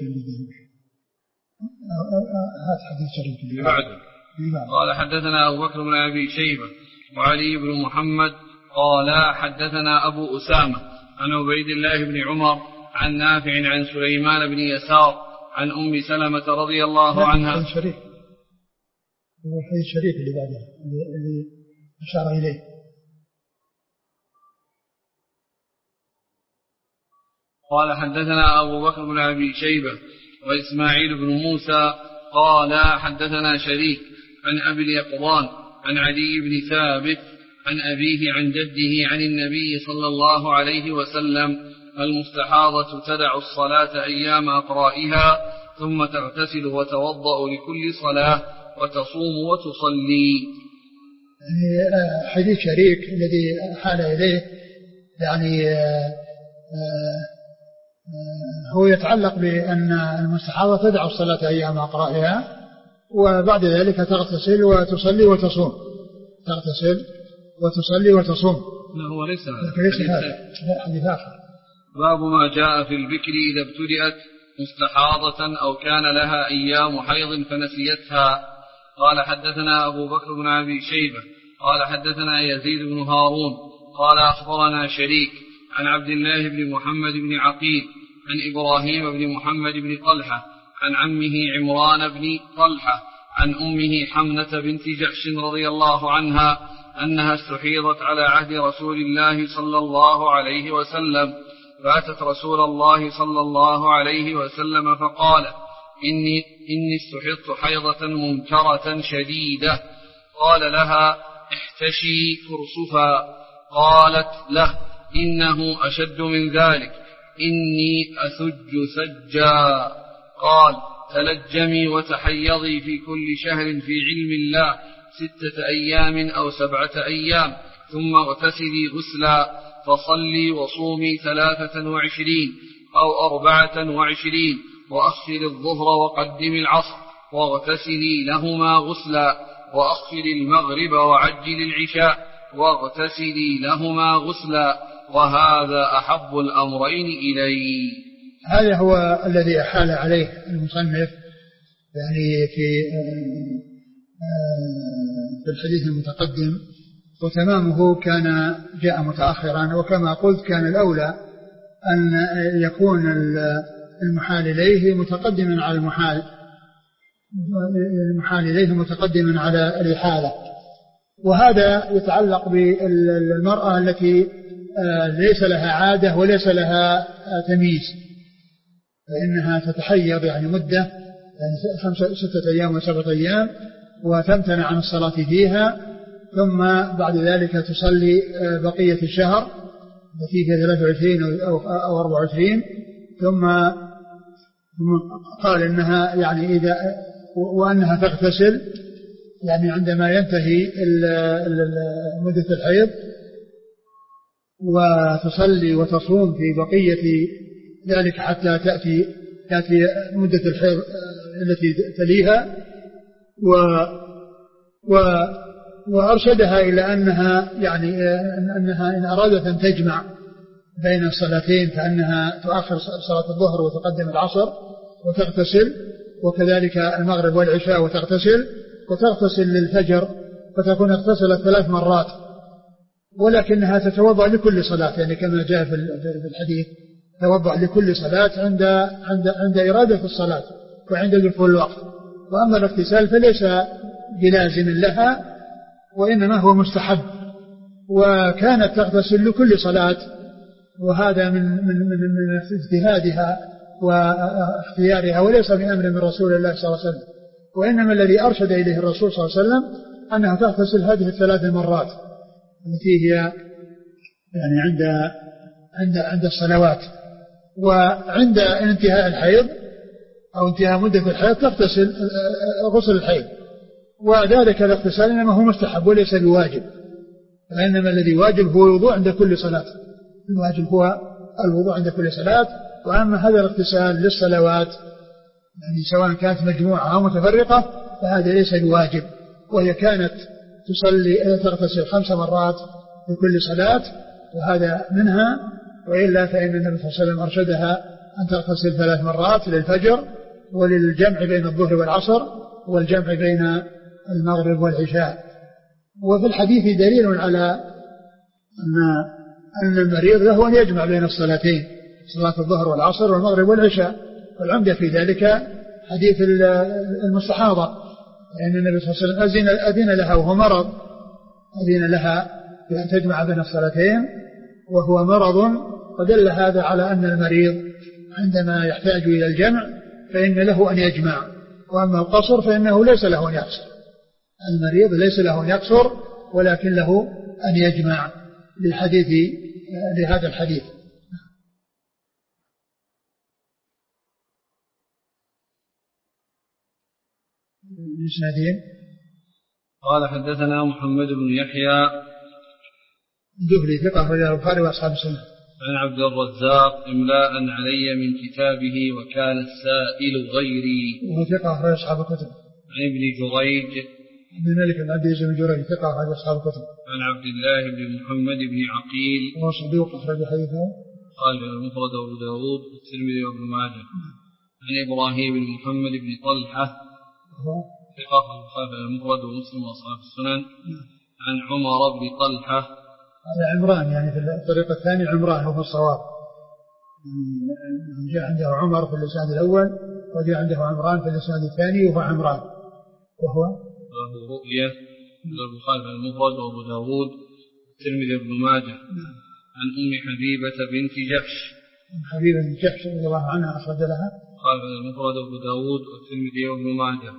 هذا حديث شريك اللي بعده قال حدثنا أبو بكر بن أبي شيبة وعلي بن محمد قال حدثنا أبو أسامة عن عبيد الله بن عمر عن نافع عن سليمان بن يسار عن أم سلمة رضي الله عنها. شريك هو الحديث الشريف اللي بعده اللي أشار إليه. قال حدثنا أبو بكر بن أبي شيبة وإسماعيل بن موسى قال حدثنا شريك عن أبي اليقظان عن علي بن ثابت عن أبيه عن جده عن النبي صلى الله عليه وسلم المستحاضة تدع الصلاة أيام أقرائها ثم تغتسل وتوضأ لكل صلاة وتصوم وتصلي. يعني حديث شريك الذي حال إليه يعني هو يتعلق بأن المستحاضة تدع الصلاة أيام أقرائها وبعد ذلك تغتسل وتصلي وتصوم، تغتسل وتصلي وتصوم. لا هو ليس هذا حديث آخر. باب ما جاء في البكر إذا ابتدأت مستحاضة أو كان لها أيام حيض فنسيتها. قال حدثنا أبو بكر بن أبي شيبة قال حدثنا يزيد بن هارون قال أخبرنا شريك عن عبد الله بن محمد بن عقيل عن إبراهيم بن محمد بن طلحة عن عمه عمران بن طلحة عن أمه حمنة بنت جحش رضي الله عنها أنها استحيضت على عهد رسول الله صلى الله عليه وسلم، فأتت رسول الله صلى الله عليه وسلم فقال إني, إني استحيضت حيضة منكرة شديدة. قال لها احتشي كرسفا. قالت له إنه أشد من ذلك، إني أثج سجا. قال تلجمي وتحيضي في كل شهر في علم الله ستة أيام أو سبعة أيام ثم اغتسلي غسلا فصلي وصومي ثلاثة وعشرين أو أربعة وعشرين وأخفل الظهر وقدم العصر واغتسلي لهما غسلا وأخفل المغرب وعجل العشاء واغتسلي لهما غسلا، وهذا أحب الأمرين إلي. هذا هو الذي أحال عليه المصنف يعني في في الحديث المتقدم، وتمامه كان جاء متأخرا، وكما قلت كان الأولى أن يكون المحال إليه متقدما على المحال المحال إليه متقدما على الإحالة. وهذا يتعلق بالمرأة التي ليس لها عادة وليس لها تمييز، فإنها تتحيض يعني مدة يعني خمسة ستة أيام وسبعة أيام وتمتنع عن الصلاة فيها، ثم بعد ذلك تصلي بقية الشهر التي هي ثلاثة وعشرين أو أربعة وعشرين، ثم قال إنها يعني إذا وأنها تغتسل يعني عندما ينتهي مدة الحيض وتصلي وتصوم في بقية ذلك حتى تأتي تأتي مدة الحيض التي تليها و و وأرشدها إلى أنها يعني أنها إن أرادت أن تجمع بين الصلاتين فأنها تؤخر صلاة الظهر وتقدم العصر وتغتسل، وكذلك المغرب والعشاء وتغتسل، وتغتسل للفجر فتكون اغتسلت ثلاث مرات، ولكنها تتوضأ لكل صلاة، يعني كما جاء في الحديث توضأ لكل صلاة عند عند عند إرادة الصلاة وعند دخول الوقت. وأما الاغتسال فليس بلازم لها وإنما هو مستحب، وكانت تغتسل لكل صلاة، وهذا من من من, من اجتهادها واختيارها وليس بأمر من رسول الله صلى الله عليه وسلم، وإنما الذي أرشد إليه الرسول صلى الله عليه وسلم أنها تغتسل هذه الثلاث مرات التي هي يعني عند عند عند الصلوات، وعند انتهاء الحيض أو انتهاء مدة الحيض تغتسل غسل الحيض، وذلك الاغتسال إنما هو مستحب وليس بواجب، وإنما الذي واجب هو الوضوء عند كل صلاة، الواجب هو الوضوء عند كل صلاة. وأما هذا الاغتسال للصلوات يعني سواء كانت مجموعة أو متفرقة فهذا ليس بواجب، وهي كانت تصلي تغتسل خمس مرات في كل صلاة وهذا منها، وإلا فإن النبي صلى الله عليه وسلم أرشدها أن تغتسل ثلاث مرات للفجر وللجمع بين الظهر والعصر والجمع بين المغرب والعشاء. وفي الحديث دليل على أن أن المريض له أن يجمع بين الصلاتين صلاة الظهر والعصر والمغرب والعشاء، والعمدة في ذلك حديث المستحاضة، لأن النبي صلى الله عليه وسلم أذن, أذن لها وهو مرض، أذن لها بأن تجمع بين الصلاتين وهو مرض، فدل هذا على أن المريض عندما يحتاج إلى الجمع فإن له أن يجمع، وأما القصر فإنه ليس له أن يقصر، المريض ليس له أن يقصر ولكن له أن يجمع للحديث لهذا الحديث. الإسنادين قال حدثنا محمد بن يحيى الدهلي ثقة رجال البخاري وأصحاب السنة عن عبد الرزاق إملاء علي من كتابه وكان السائل غيري وهو ثقة رجال أصحاب الكتب. عن ابن جريج عبد الملك بن عبد العزيز بن جريج ثقة رجال أصحاب الكتب. عن عبد الله بن محمد بن عقيل وهو صدوق أخرج حديثه قال المفرد وأبو داود والترمذي وابن ماجه. عن إبراهيم بن محمد بن طلحة وهو ثقة خالف المفرد ومسلم وأصحاب السنن. عن عمر بن طلحة هذا عمران يعني في الطريق الثاني عمران هو الصواب، جاء عنده عمر في الإسناد الأول وجاء عنده عمران في الإسناد الثاني وهو عمران وهو له رؤية البخاري في المفرد وأبو داود والترمذي وابن ماجه. عن أم حبيبة بنت جحش أم حبيبة بنت جحش رضي الله عنها أخرج لها قال في المفرد وأبو داود والترمذي وابن ماجه.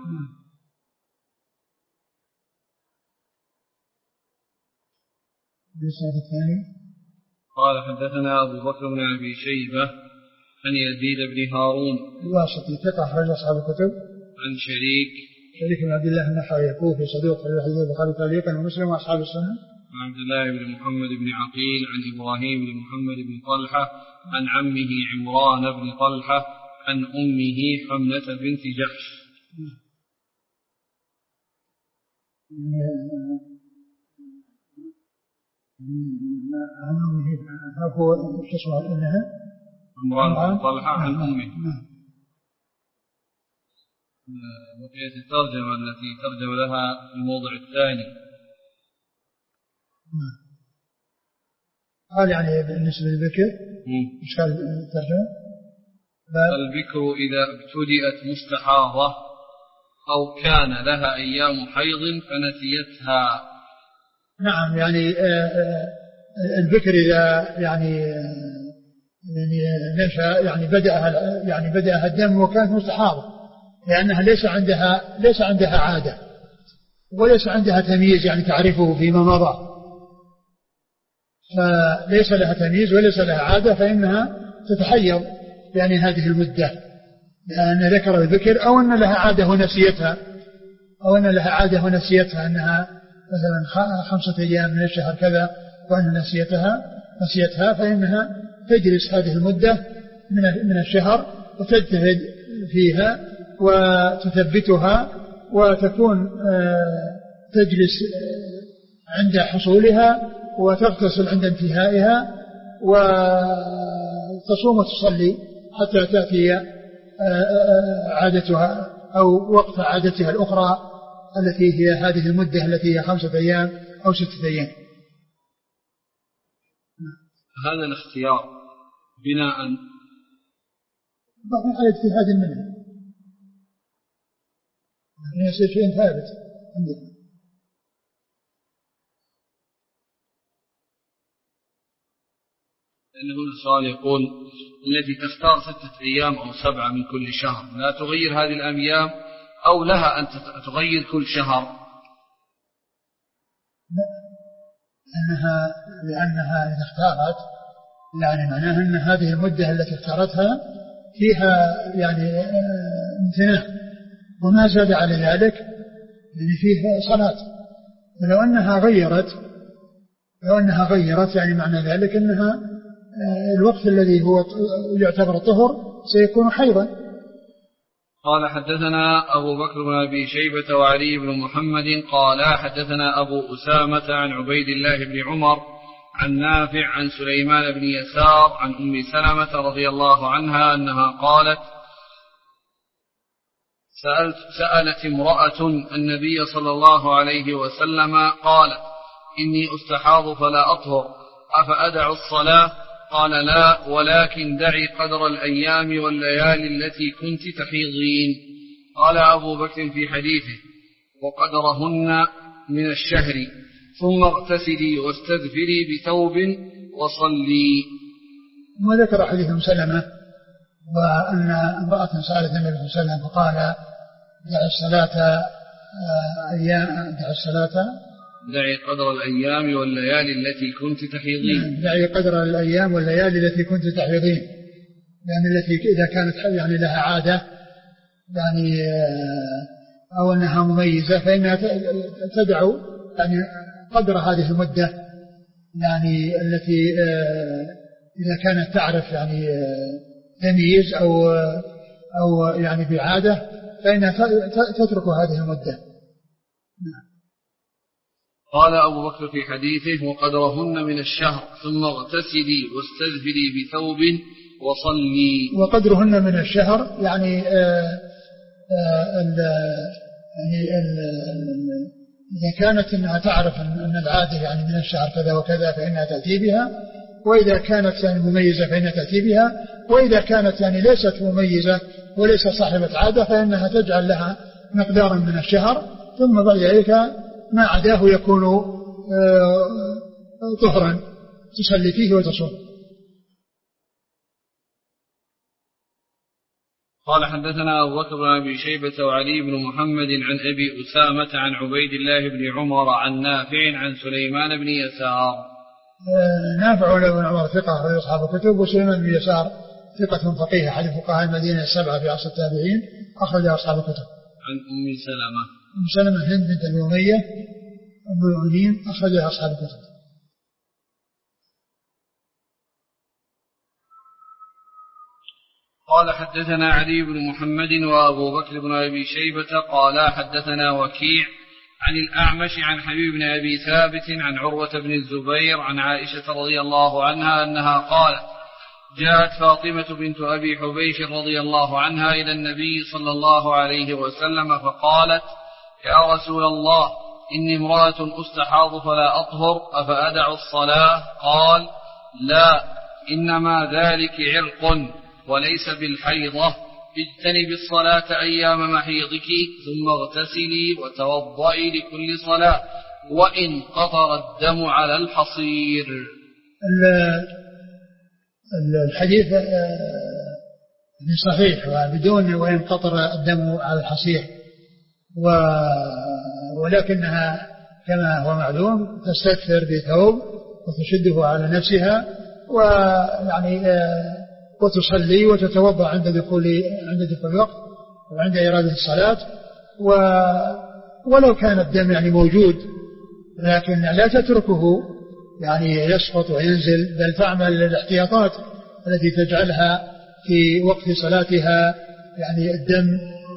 الإسناد الثاني قال حدثنا أبو بكر بن أبي شيبة عن يزيد بن هارون الواسطي ثقة أخرج أصحاب الكتب. عن شريك شريك بن عبد الله النحوي الكوفي صدوق في الحديث البخاري تعليقا ومسلم وأصحاب السنة. عن عبد الله بن محمد بن عقيل عن إبراهيم بن محمد بن طلحة عن عمه عمران بن طلحة عن أمه حمنة بنت جحش. هو تصور إنها عمران بن طلحة عن أمه. بقية الترجمة التي ترجم لها في الموضع الثاني قال يعني بالنسبة للبكر إيش قال الترجمة؟ البكر إذا ابتدأت مستحاضة أو كان لها أيام حيض فنسيتها. نعم يعني البكر إذا يعني يعني نشأ يعني بدأها يعني بدأها الدم وكانت مستحاضة لأنها ليس عندها ليس عندها عادة وليس عندها تمييز يعني تعرفه فيما مضى، فليس لها تمييز وليس لها عادة فإنها تتحيض يعني هذه المدة لأن ذكر البكر أو أن لها عادة ونسيتها أو أن لها عادة ونسيتها أنها مثلا خمسة أيام من الشهر كذا وأن نسيتها نسيتها فإنها تجلس هذه المدة من الشهر وتجتهد فيها وتثبتها وتكون تجلس عند حصولها وتغتسل عند انتهائها وتصوم وتصلي حتى تأتي عادتها أو وقت عادتها الأخرى التي هي هذه المدة التي هي خمسة أيام أو ستة أيام. هذا الاختيار بناء على اجتهاد منه يصير شيء ثابت عندنا. لأنه السؤال يقول التي تختار ستة أيام أو سبعة من كل شهر لا تغير هذه الأيام أو لها أن تغير كل شهر؟ لا، لأنها, لأنها إذا اختارت يعني معناها أن هذه المدة التي اختارتها فيها يعني امتناع وما زاد على ذلك يعني فيها صلاة. ولو أنها غيرت لو أنها غيرت يعني معنى ذلك أنها الوقت الذي هو يعتبر طهر سيكون حيضا. قال حدثنا أبو بكر بن أبي شيبة وعلي بن محمد قال حدثنا أبو أسامة عن عبيد الله بن عمر عن نافع عن سليمان بن يسار عن أم سلمة رضي الله عنها أنها قالت سألت سألت امرأة النبي صلى الله عليه وسلم قالت إني أستحاض فلا أطهر أفأدع الصلاة؟ قال لا ولكن دعي قدر الأيام والليالي التي كنت تحيضين. قال أبو بكر في حديثه وقدرهن من الشهر ثم اغتسلي واستدفري بثوب وصلي. وذكر حديث أم سلمة وأن امرأة سألت النبي صلى الله عليه وسلم فقال دع الصلاة أيام دع الصلاة دعي قدر الأيام والليالي التي كنت تحيضين. دعي قدر الأيام والليالي التي كنت تحيضين يعني التي إذا كانت يعني لها عادة يعني أو أنها مميزة فإنها تدعو يعني قدر هذه المدة يعني التي إذا كانت تعرف يعني تمييز أو أو يعني بعادة فإنها تترك هذه المدة. قال أبو بكر في حديثه وقدرهن من الشهر ثم اغتسلي واستدفري بثوب وصلي. وقدرهن من الشهر يعني آآ آآ ال يعني ال إذا كانت إنها تعرف أن العادة يعني من الشهر كذا وكذا فإنها تأتي بها وإذا كانت يعني مميزة فإنها تأتي بها وإذا كانت يعني ليست مميزة وليس صاحبة عادة فإنها تجعل لها مقدارا من الشهر ثم بعد ذلك ما عداه يكون طهرا تصلي فيه وتصوم. قال حدثنا أبو بكر بن أبي شيبة وعلي بن محمد عن أبي أسامة عن عبيد الله بن عمر عن نافع عن سليمان بن يسار. نافع بن عمر ثقة في أصحاب الكتب وسليمان بن يسار ثقة فقيه أحد فقهاء المدينة السبعة في عصر التابعين أخرج أصحاب الكتب. عن أم سلمة أم سلمة هند بنت أبي أمية أم المؤمنين أخرجها أصحاب الكتب. قال حدثنا علي بن محمد وأبو بكر بن أبي شيبة قال حدثنا وكيع عن الأعمش عن حبيب بن أبي ثابت عن عروة بن الزبير عن عائشة رضي الله عنها أنها قالت جاءت فاطمة بنت أبي حبيش رضي الله عنها إلى النبي صلى الله عليه وسلم فقالت يا رسول الله إني امرأة أستحاض فلا أطهر أفأدع الصلاة؟ قال لا إنما ذلك عرق وليس بالحيضة اجتنبي الصلاة أيام محيضك ثم اغتسلي وتوضئي لكل صلاة وإن قطر الدم على الحصير. الحديث صحيح وبدون وإن قطر الدم على الحصير ولكنها كما هو معلوم تستكثر بثوب وتشده على نفسها ويعني وتصلي وتتوضأ عند دخول عند دخول الوقت وعند إرادة الصلاة ولو كان الدم يعني موجود، لكن لا تتركه يعني يسقط وينزل، بل تعمل الاحتياطات التي تجعلها في وقت صلاتها يعني الدم.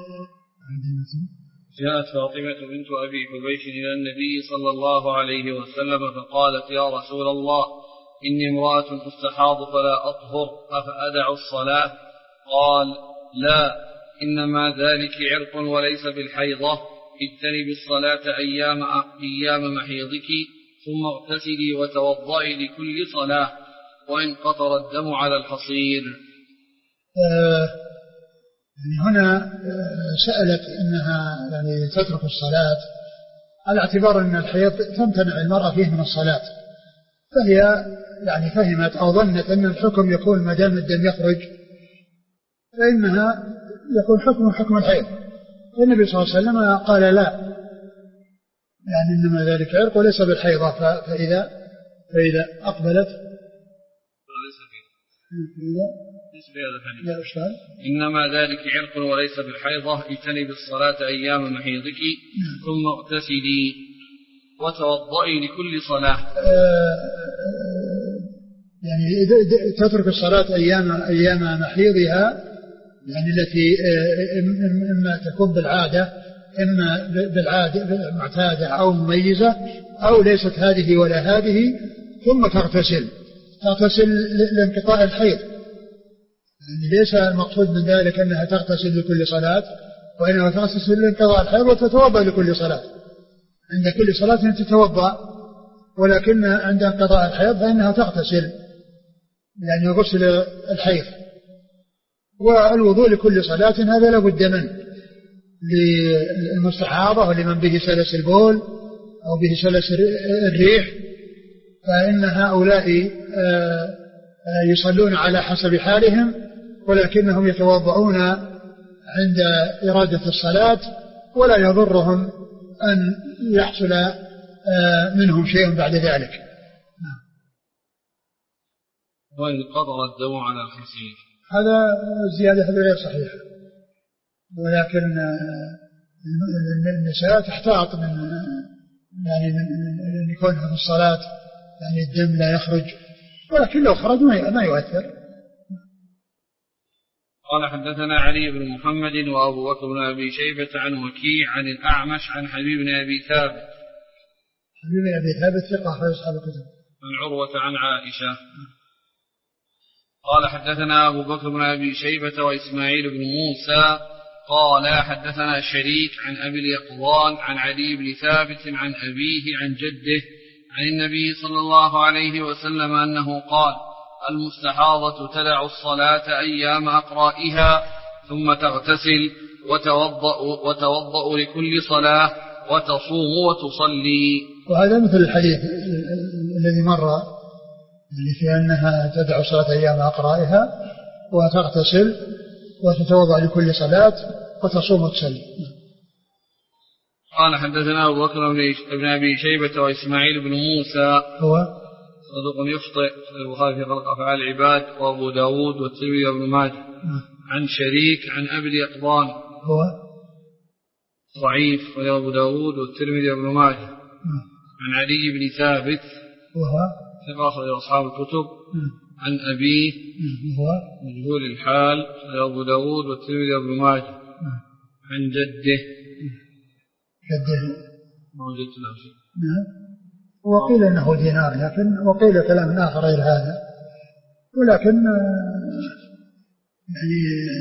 جاءت فاطمة بنت أبي حبيش إلى النبي صلى الله عليه وسلم فقالت يا رسول الله إني امرأة أستحاض فلا أطهر أفأدع الصلاة؟ قال لا، إنما ذلك عرق وليس بالحيضة، اجتنبي الصلاة أيام, أيام محيضك ثم اغتسلي وتوضئي لكل صلاة وإن قطر الدم على الحصير. آه يعني هنا آه سألت إنها يعني تترك الصلاة على اعتبار أن الحيض تمتنع المرأة فيه من الصلاة، فهي يعني فهمت أو ظنت أن الحكم يكون ما دام الدم يخرج فإنها يكون حكم حكم الحيض. النبي صلى الله عليه وسلم قال لا، يعني إنما ذلك عرق وليس بالحيضة، فإذا فإذا أقبلت إنما ذلك عرق وليس بالحيضة، اجتنبي الصلاة أيام محيضك ثم اغتسلي وتوضئي لكل صلاة. يعني تترك الصلاة أيام أيام محيضها، يعني التي إما تكون بالعادة إما بالعادة معتادة أو مميزة أو ليست هذه ولا هذه، ثم تغتسل تغتسل لانقطاع الحيض. يعني ليس المقصود من ذلك أنها تغتسل لكل صلاة، وإنما تغتسل لانقطاع الحيض وتتوضأ لكل صلاة. عند كل صلاة تتوضأ، ولكن عند انقطاع الحيض فإنها تغتسل يعني غسل الحيض. والوضوء لكل صلاة هذا لا بد منه للمستحاضة ولمن به سلس البول أو به سلس الريح، فإن هؤلاء يصلون على حسب حالهم، ولكنهم يتوضؤون عند إرادة الصلاة، ولا يضرهم أن يحصل منهم شيء بعد ذلك. وإن قطر الدم على الحصير، هذا زيادة غير صحيحة، ولكن النساء تحتاط من يعني من يكونها في الصلاة يعني الدم لا يخرج، ولكن لو خرج ما يؤثر. قال حدثنا علي بن محمد وأبو بكر بن أبي شيبة عن وكيع عن الأعمش عن حبيب بن أبي ثابت. حبيب بن أبي ثابت ثقة أخرج أصحاب الكتب. عن عروة عن عائشة. قال حدثنا أبو بكر بن أبي شيبة وإسماعيل بن موسى قال حدثنا شريك عن أبي اليقظان عن علي بن ثابت عن أبيه عن جده عن النبي صلى الله عليه وسلم أنه قال المستحاضة تدع الصلاة أيام أقرائها ثم تغتسل وتوضأ, وتوضأ لكل صلاة وتصوم وتصلي. وهذا مثل الحديث الذي مر اللي في أنها تدع الصلاة أيام أقرائها وتغتسل وتتوضأ لكل صلاة وتصوم وتصلي. قال حدثنا أبو بكر بن أبي شيبة وإسماعيل بن موسى هو صدوق يخطئ في البخاري في خلق أفعال العباد وأبو داود والترمذي وابن ماجه. عن شريك عن أبي اليقظان هو ضعيف وأبو داود والترمذي وابن ماجه. عن علي بن ثابت وهو ثقة أخرج أصحاب الكتب. عن أبيه هو مجهول الحال أبو داود والترمذي وابن ماجه. عن جده جده ما وجدت له شيء. وقيل أنه دينار، لكن وقيل كلام آخر غير هذا، ولكن يعني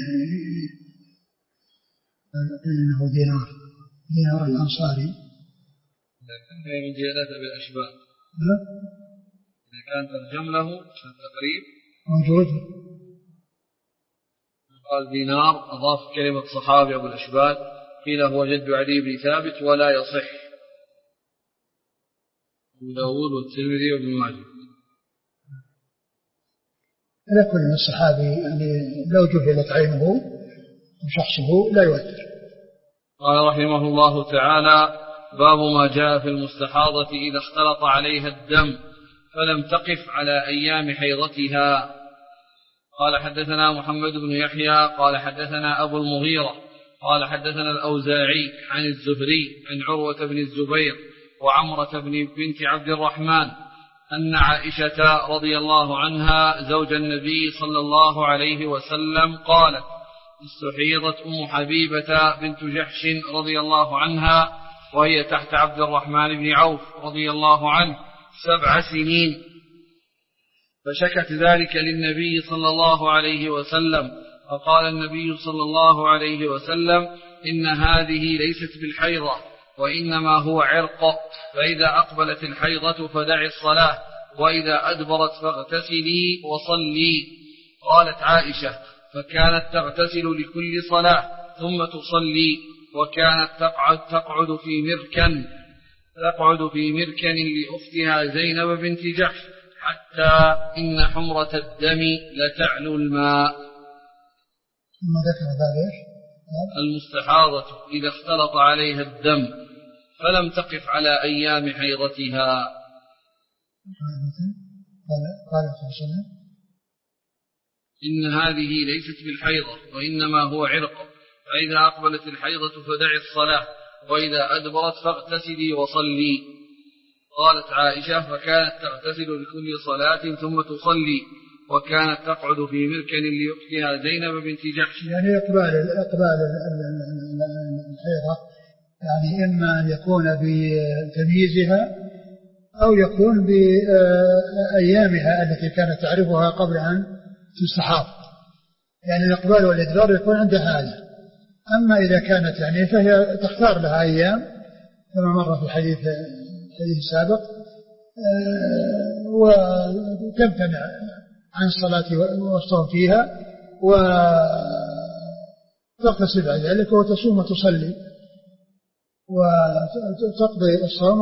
أنه دينار دينار الأنصاري، لكن هي من زيادات بالأشباه. إذا كان ترجم له في التقريب موجود. قال دينار أضاف كلمة صحابي أبو الأشبال، قيل هو جد علي بن ثابت ولا يصح. أبو داود والترمذي وابن ماجه. لكن الصحابي يعني لو جهلت عينه وشخصه لا يؤثر. قال رحمه الله تعالى باب ما جاء في المستحاضة إذا اختلط عليها الدم فلم تقف على أيام حيضتها. قال حدثنا محمد بن يحيى قال حدثنا أبو المغيرة قال حدثنا الأوزاعي عن الزهري عن عروة بن الزبير وعمرة بن بنت عبد الرحمن أن عائشة رضي الله عنها زوج النبي صلى الله عليه وسلم قالت: استحيضت أم حبيبة بنت جحش رضي الله عنها وهي تحت عبد الرحمن بن عوف رضي الله عنه سبع سنين، فشكت ذلك للنبي صلى الله عليه وسلم، فقال النبي صلى الله عليه وسلم: إن هذه ليست بالحيضة وإنما هو عرق، فإذا أقبلت الحيضة فدعي الصلاة، وإذا أدبرت فاغتسلي وصلي. قالت عائشة: فكانت تغتسل لكل صلاة ثم تصلي، وكانت تقعد, تقعد في مركن تقعد في مركن لأختها زينب بنت جحش حتى إن حمرة الدم لتعلو الماء. ثم ذكر ذلك المستحاضة إذا اختلط عليها الدم فلم تقف على أيام حيضتها. قال صلى الله عليه وسلم: إن هذه ليست بالحيضة وإنما هو عرق، فإذا أقبلت الحيضة فدعي الصلاة، وإذا أدبرت فاغتسلي وصلي. قالت عائشة: فكانت تغتسل لكل صلاة ثم تصلي، وكانت تقعد في مركن لأختها زينب بنت جحش. يعني إقبال إقبال الحيضة يعني إما أن يكون بتمييزها أو يكون بأيامها التي كانت تعرفها قبل أن تستحاض، يعني الإقبال والإدبار يكون عند هذا. أما إذا كانت يعني فهي تختار لها أيام كما مر في الحديث الحديث السابق، وتمتنع عن الصلاة والصوم فيها وتغتسل بعد ذلك وتصوم وتصلي وتقضي الصوم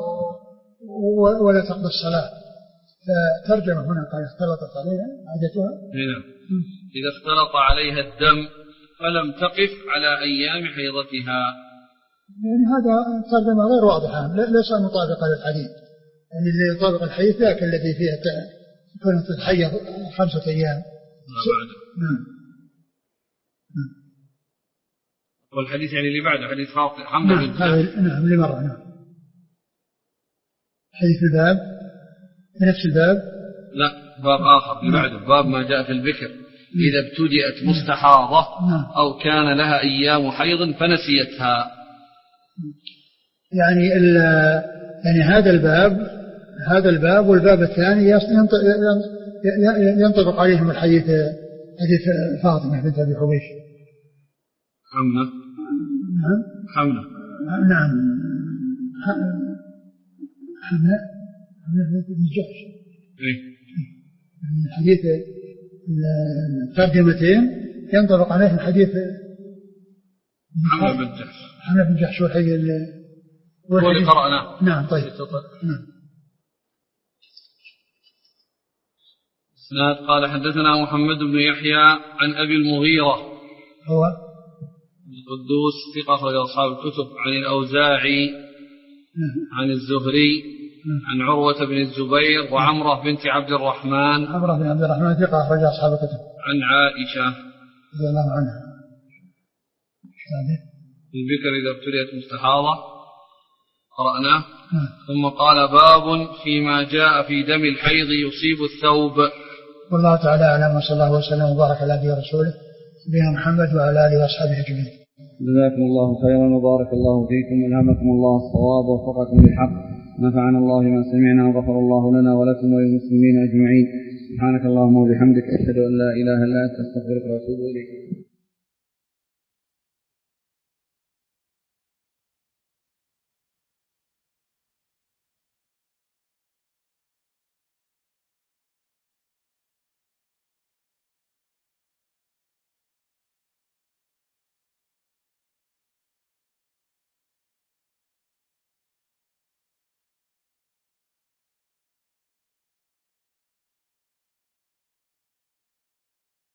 ولا تقضي الصلاة. فترجمة هنا قال: اختلطت عليها عادتها. إذا اختلط عليها الدم فلم تقف على أيام حيضتها. يعني هذا ترجمة غير واضحة، ليس مطابقة للحديث. يعني اللي يطابق الحديث ذاك الذي فيه كانت تتحيض خمسة أيام. نعم. والحديث يعني اللي بعده حديث فاطمة حمد بنت جحش. نعم اللي مر. نعم. حديث الباب بنفس الباب. لا، باب آخر اللي بعده، باب ما جاء في البكر إذا ابتدأت مستحاضة أو كان لها أيام حيض فنسيتها. يعني يعني هذا الباب هذا الباب والباب الثاني ينطبق عليهم الحديث حديث فاطمة بنت أبي حبيش. حمنا نعم حمنا نعم حمنا حمنا بنت جحش. يعني حديث الترجمتين ينطبق عليهم حديث حمنا بنت جحش. حمنا بنت جحش والحديث هو اللي قرأناه. نعم. طيب. نعم. اسناد قال: حدثنا محمد بن يحيى عن أبي المغيرة هو القدوس ثقة أخرج أصحاب الكتب، عن الأوزاعي عن الزهري عن عروة بن الزبير وعمرة بنت عبد الرحمن عمرة بن عبد الرحمن ثقة أخرج أصحاب الكتب، عن عائشة رضي الله عنها. البكر إذا ابتليت مستحاضة قرأناه. ثم قال: باب فيما جاء في دم الحيض يصيب الثوب. والله تعالى أعلم، وصلى الله وسلم وبارك على نبينا ورسوله نبينا محمد وعلى آله وأصحابه أجمعين. جزاكم الله خيرا وبارك الله فيكم وألهمكم الله الصواب ووفقكم للحق، نفعنا الله ما سمعنا وغفر الله لنا ولكم وللمسلمين أجمعين. سبحانك اللهم وبحمدك أشهد أن لا إله إلا أنت أستغفرك وأتوب إليك.